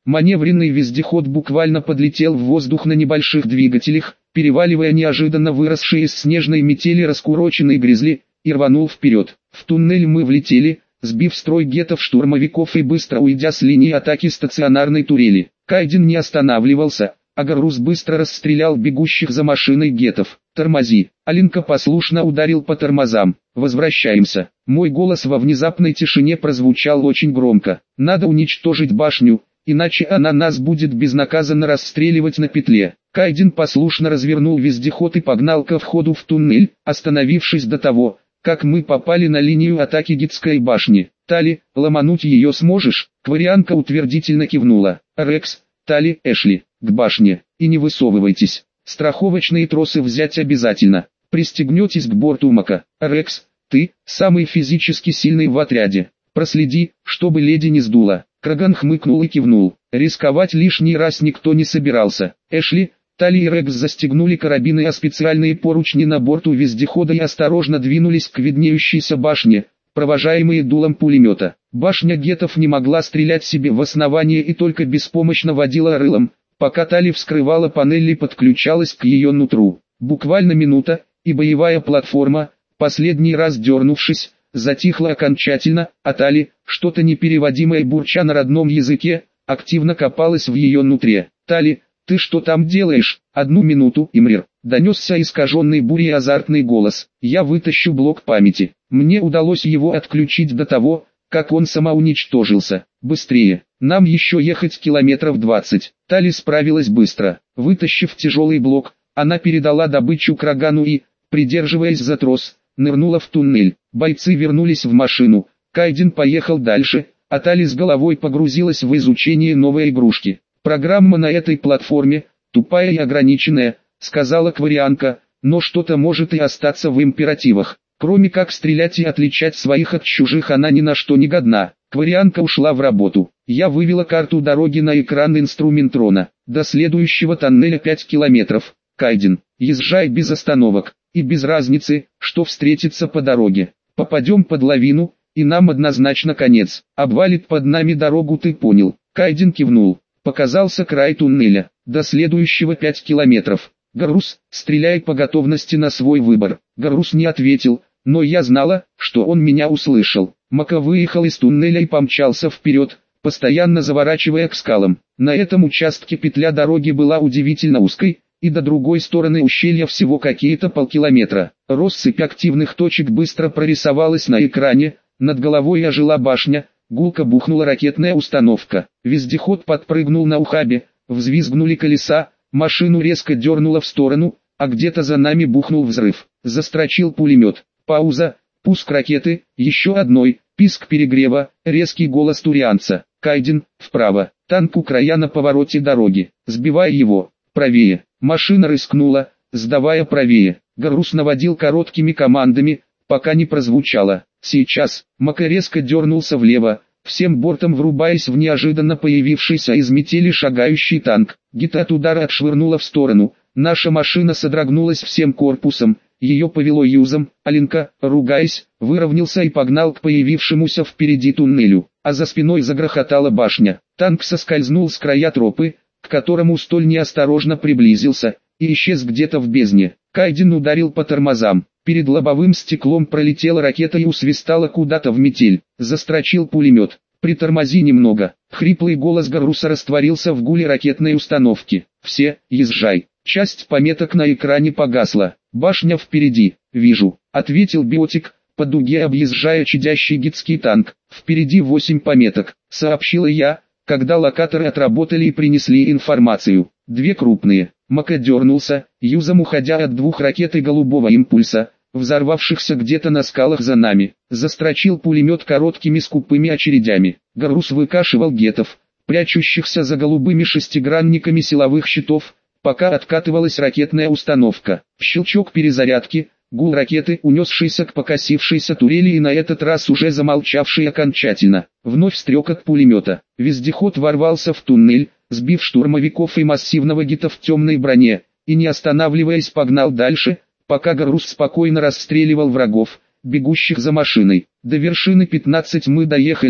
Маневренный вездеход буквально подлетел в воздух на небольших двигателях, переваливая неожиданно выросшие из снежной метели раскуроченные гризли, и рванул вперед. В туннель мы влетели, сбив строй геттов-штурмовиков и быстро уйдя с линии атаки стационарной турели. Кайден не останавливался, а Гаррус быстро расстрелял бегущих за машиной геттов. «Тормози!» Алинка послушно ударил по тормозам. «Возвращаемся!» Мой голос во внезапной тишине прозвучал очень громко. «Надо уничтожить башню, иначе она нас будет безнаказанно расстреливать на петле». Кайден послушно развернул вездеход и погнал ко входу в туннель, остановившись до того, как мы попали на линию атаки геттской башни. «Тали, ломануть ее сможешь?» Кварианка утвердительно кивнула. «Рекс, Тали, Эшли, к башне, и не высовывайтесь. Страховочные тросы взять обязательно. Пристегнетесь к борту Мака. Рекс, ты, самый физически сильный в отряде. Проследи, чтобы леди не сдула». Краган хмыкнул и кивнул. Рисковать лишний раз никто не собирался. Эшли, Тали и Рекс застегнули карабины, а специальные поручни на борту вездехода и осторожно двинулись к виднеющейся башне, провожаемые дулом пулемета. Башня геттов не могла стрелять себе в основание и только беспомощно водила рылом, пока Тали вскрывала панель и подключалась к ее нутру. Буквально минута, и боевая платформа, последний раз дернувшись, затихла окончательно, а Тали, что-то непереводимое бурча на родном языке, активно копалась в ее нутре. «Тали, ты что там делаешь?» «Одну минуту, Имрир», — донесся искаженный бурей азартный голос. «Я вытащу блок памяти». Мне удалось его отключить до того, как он самоуничтожился. «Быстрее, нам еще ехать километров 20. Тали справилась быстро. Вытащив тяжелый блок, она передала добычу Крагану и, придерживаясь за трос, нырнула в туннель. Бойцы вернулись в машину. Кайден поехал дальше, а Тали с головой погрузилась в изучение новой игрушки. «Программа на этой платформе, тупая и ограниченная», — сказала Кварианка, «но что-то может и остаться в императивах. Кроме как стрелять и отличать своих от чужих, она ни на что не годна». Кварианка ушла в работу. Я вывела карту дороги на экран инструментрона. До следующего тоннеля 5 километров. Кайден, езжай без остановок, и без разницы, что встретится по дороге. Попадем под лавину, и нам однозначно конец. Обвалит под нами дорогу, ты понял. Кайден кивнул. Показался край туннеля. До следующего 5 километров. Гаррус, стреляй по готовности на свой выбор. Гаррус не ответил, но я знала, что он меня услышал. Мака выехал из туннеля и помчался вперед, постоянно заворачивая к скалам. На этом участке петля дороги была удивительно узкой, и до другой стороны ущелья всего какие-то полкилометра. Россыпь активных точек быстро прорисовалась на экране, над головой ожила башня, гулко бухнула ракетная установка. Вездеход подпрыгнул на ухабе, взвизгнули колеса, машину резко дернуло в сторону, а где-то за нами бухнул взрыв. Застрочил пулемет. Пауза, пуск ракеты, еще одной, писк перегрева, резкий голос турианца. Кайден, вправо, танк у края на повороте дороги, сбивай его, правее. Машина рыскнула, сдавая правее. Гаррус наводил короткими командами, пока не прозвучало. Сейчас, Мака резко дернулся влево, всем бортом врубаясь в неожиданно появившийся из метели шагающий танк. Гетта от удара отшвырнула в сторону, наша машина содрогнулась всем корпусом, ее повело юзом. Алинка, ругаясь, выровнялся и погнал к появившемуся впереди туннелю, а за спиной загрохотала башня. Танк соскользнул с края тропы, к которому столь неосторожно приблизился, и исчез где-то в бездне. Кайден ударил по тормозам. Перед лобовым стеклом пролетела ракета и усвистала куда-то в метель. Застрочил пулемет. «Притормози немного». Хриплый голос Гарруса растворился в гуле ракетной установки. «Все, езжай». Часть пометок на экране погасла. «Башня впереди, вижу», — ответил биотик, по дуге объезжая чадящий геттский танк. «Впереди 8 пометок», — сообщила я, когда локаторы отработали и принесли информацию. 2 крупные. Мака дернулся, юзом уходя от 2 ракет и голубого импульса, взорвавшихся где-то на скалах за нами. Застрочил пулемет короткими скупыми очередями. Гаррус выкашивал геттов, прячущихся за голубыми шестигранниками силовых щитов, пока откатывалась ракетная установка. Щелчок перезарядки, гул ракеты, унесшийся к покосившейся турели и на этот раз уже замолчавший окончательно. Вновь стрекот пулемета. Вездеход ворвался в туннель, сбив штурмовиков и массивного гетта в темной броне, и не останавливаясь погнал дальше, пока Гаррус спокойно расстреливал врагов, бегущих за машиной. До вершины 15 мы доехали,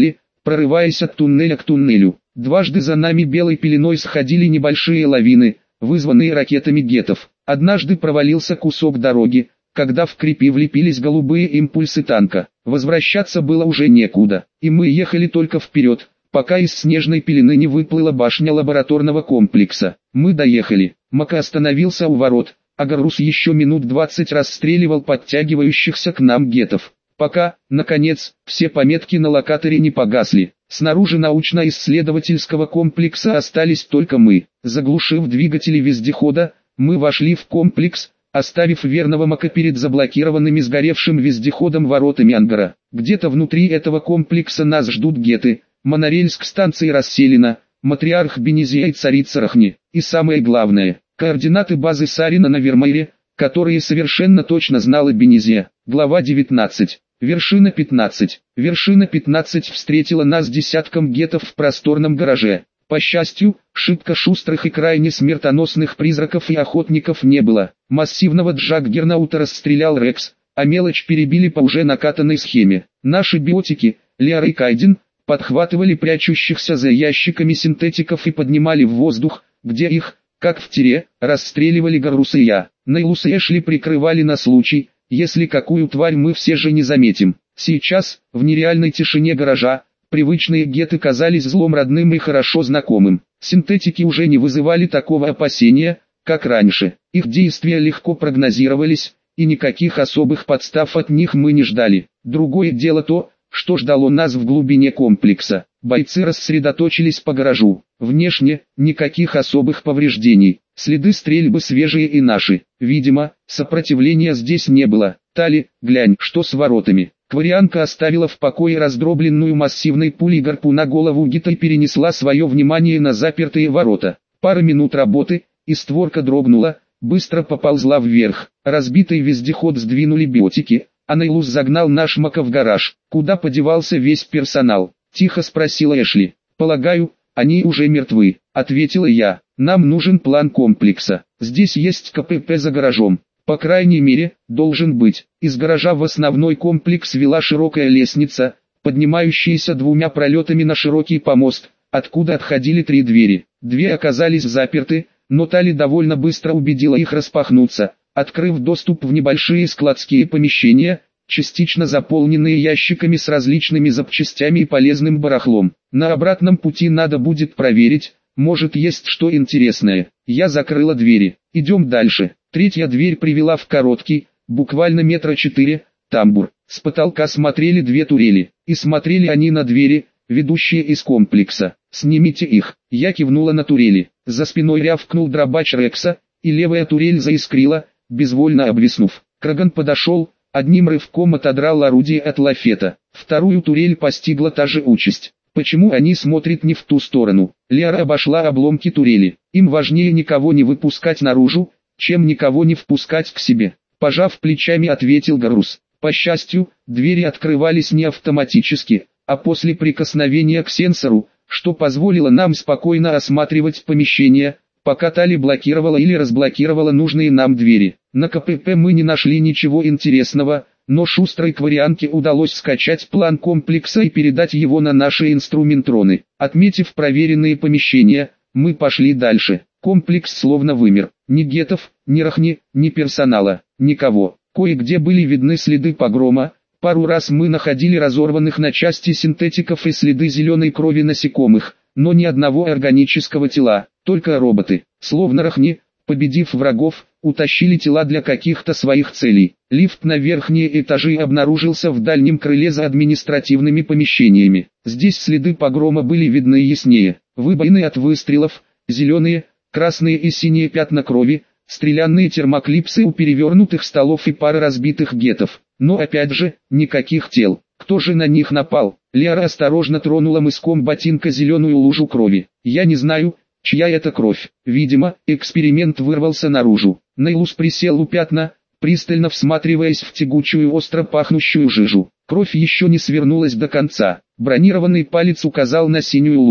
прорываясь от туннеля к туннелю. Дважды за нами белой пеленой сходили небольшие лавины, вызванные ракетами гетов. Однажды провалился кусок дороги, когда в крепи влепились голубые импульсы танка. Возвращаться было уже некуда, и мы ехали только вперед, пока из снежной пелены не выплыла башня лабораторного комплекса. Мы доехали. Мака остановился у ворот, а Гарус еще минут 20 расстреливал подтягивающихся к нам гетов. Пока, наконец, все пометки на локаторе не погасли. Снаружи научно-исследовательского комплекса остались только мы. Заглушив двигатели вездехода, мы вошли в комплекс, оставив верного Мака перед заблокированными сгоревшим вездеходом воротами ангара. Где-то внутри этого комплекса нас ждут геты. Монорельс к станции расселена, матриарх Бенезия и царица Рахни. И самое главное, координаты базы Сарина на Вермеере, которые совершенно точно знала Бенезия. Глава 19. Вершина 15. Вершина 15 встретила нас десятком гетов в просторном гараже. По счастью, шибко шустрых и крайне смертоносных призраков и охотников не было. Массивного Джаггернаута расстрелял Рекс, а мелочь перебили по уже накатанной схеме. Наши биотики, Лиара и Кайден, подхватывали прячущихся за ящиками синтетиков и поднимали в воздух, где их, как в тире, расстреливали Гарус и я. Нейлус и Эшли прикрывали на случай, если какую тварь мы все же не заметим. Сейчас, в нереальной тишине гаража, привычные геты казались злом родным и хорошо знакомым. Синтетики уже не вызывали такого опасения, как раньше. Их действия легко прогнозировались, и никаких особых подстав от них мы не ждали. Другое дело то, что ждало нас в глубине комплекса. Бойцы рассредоточились по гаражу. Внешне, никаких особых повреждений. Следы стрельбы свежие и наши. Видимо, сопротивления здесь не было. Тали, глянь, что с воротами. Кварианка оставила в покое раздробленную массивной пулей гарпуна голову гита и перенесла свое внимание на запертые ворота. Пара минут работы, и створка дрогнула, быстро поползла вверх. Разбитый вездеход сдвинули биотики, а Нейлус загнал наш Мака в гараж. Куда подевался весь персонал? Тихо спросила Эшли. Полагаю, они уже мертвы, ответила я. Нам нужен план комплекса. Здесь есть КПП за гаражом. По крайней мере, должен быть. Из гаража в основной комплекс вела широкая лестница, поднимающаяся двумя пролетами на широкий помост, откуда отходили 3 двери. 2 оказались заперты, но Тали довольно быстро убедила их распахнуться, открыв доступ в небольшие складские помещения, частично заполненные ящиками с различными запчастями и полезным барахлом. На обратном пути надо будет проверить, может есть что интересное. Я закрыла двери. Идем дальше. 3-я дверь привела в короткий, буквально 4 метра, тамбур. С потолка смотрели 2 турели, и смотрели они на двери, ведущие из комплекса. «Снимите их!» Я кивнула на турели. За спиной рявкнул дробач Рекса, и левая турель заискрила, безвольно обвиснув. Краган подошел, одним рывком отодрал орудие от лафета. Вторую турель постигла та же участь. Почему они смотрят не в ту сторону? Лиара обошла обломки турели. Им важнее никого не выпускать наружу, чем никого не впускать к себе. Пожав плечами, ответил Гарус. По счастью, двери открывались не автоматически, а после прикосновения к сенсору, что позволило нам спокойно осматривать помещение, пока Тали блокировала или разблокировала нужные нам двери. На КПП мы не нашли ничего интересного, но шустрой кварианке удалось скачать план комплекса и передать его на наши инструментроны. Отметив проверенные помещения, мы пошли дальше. Комплекс словно вымер. Ни гетов, ни Рахни, ни персонала, никого. Кое-где были видны следы погрома. Пару раз мы находили разорванных на части синтетиков и следы зеленой крови насекомых, но ни одного органического тела, только роботы. Словно Рахни, победив врагов, утащили тела для каких-то своих целей. Лифт на верхние этажи обнаружился в дальнем крыле за административными помещениями. Здесь следы погрома были видны яснее. Выбоины от выстрелов, зеленые, красные и синие пятна крови, стрелянные термоклипсы у перевернутых столов и пара разбитых гетов. Но опять же, никаких тел. Кто же на них напал? Лиара осторожно тронула мыском ботинка зеленую лужу крови. Я не знаю, чья это кровь. Видимо, эксперимент вырвался наружу. Нейлус присел у пятна, пристально всматриваясь в тягучую остро пахнущую жижу. Кровь еще не свернулась до конца. Бронированный палец указал на синюю лужу.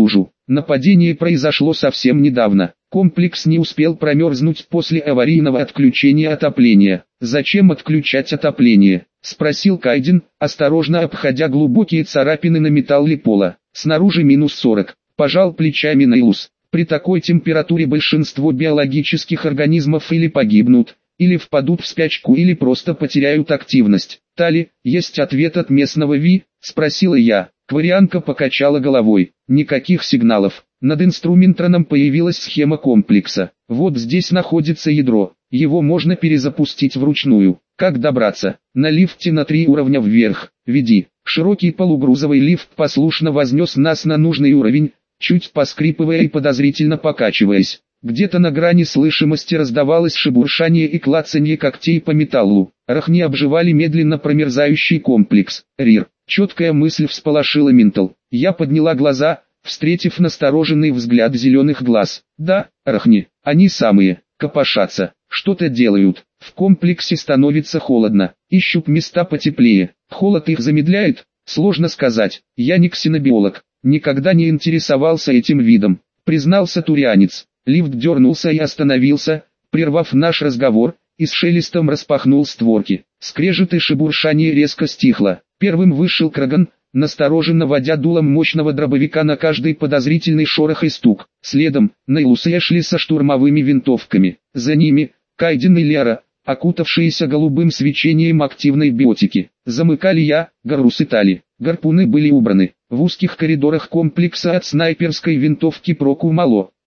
Нападение произошло совсем недавно. Комплекс не успел промерзнуть после аварийного отключения отопления. «Зачем отключать отопление?» – спросил Кайден, осторожно обходя глубокие царапины на металле пола. «Снаружи -40. Пожал плечами Нейлус. «При такой температуре большинство биологических организмов или погибнут, или впадут в спячку, или просто потеряют активность». «Тали, есть ответ от местного ВИ?» – спросила я. Кварианка покачала головой. «Никаких сигналов. Над инструментроном появилась схема комплекса. Вот здесь находится ядро. Его можно перезапустить вручную. Как добраться? На лифте на 3 уровня вверх. Веди». Широкий полугрузовый лифт послушно вознес нас на нужный уровень, чуть поскрипывая и подозрительно покачиваясь. Где-то на грани слышимости раздавалось шебуршание и клацанье когтей по металлу. Рахни обживали медленно промерзающий комплекс. «Рир». Четкая мысль всполошила Минтл. Я подняла глаза, встретив настороженный взгляд зеленых глаз. «Да, Рахни, они самые, копошатся, что-то делают. В комплексе становится холодно, ищут места потеплее. Холод их замедляет? Сложно сказать, я не ксенобиолог, никогда не интересовался этим видом», признался турианец. Лифт дернулся и остановился, прервав наш разговор, и с шелестом распахнул створки. Скрежет и шебуршание резко стихло. Первым вышел Краган, настороженно водя дулом мощного дробовика на каждый подозрительный шорох и стук. Следом, Нейлус и Эшли со штурмовыми винтовками. За ними, Кайден и Лера, окутавшиеся голубым свечением активной биотики. Замыкали я, Гаррус и Тали. Гарпуны были убраны. В узких коридорах комплекса от снайперской винтовки проку мало.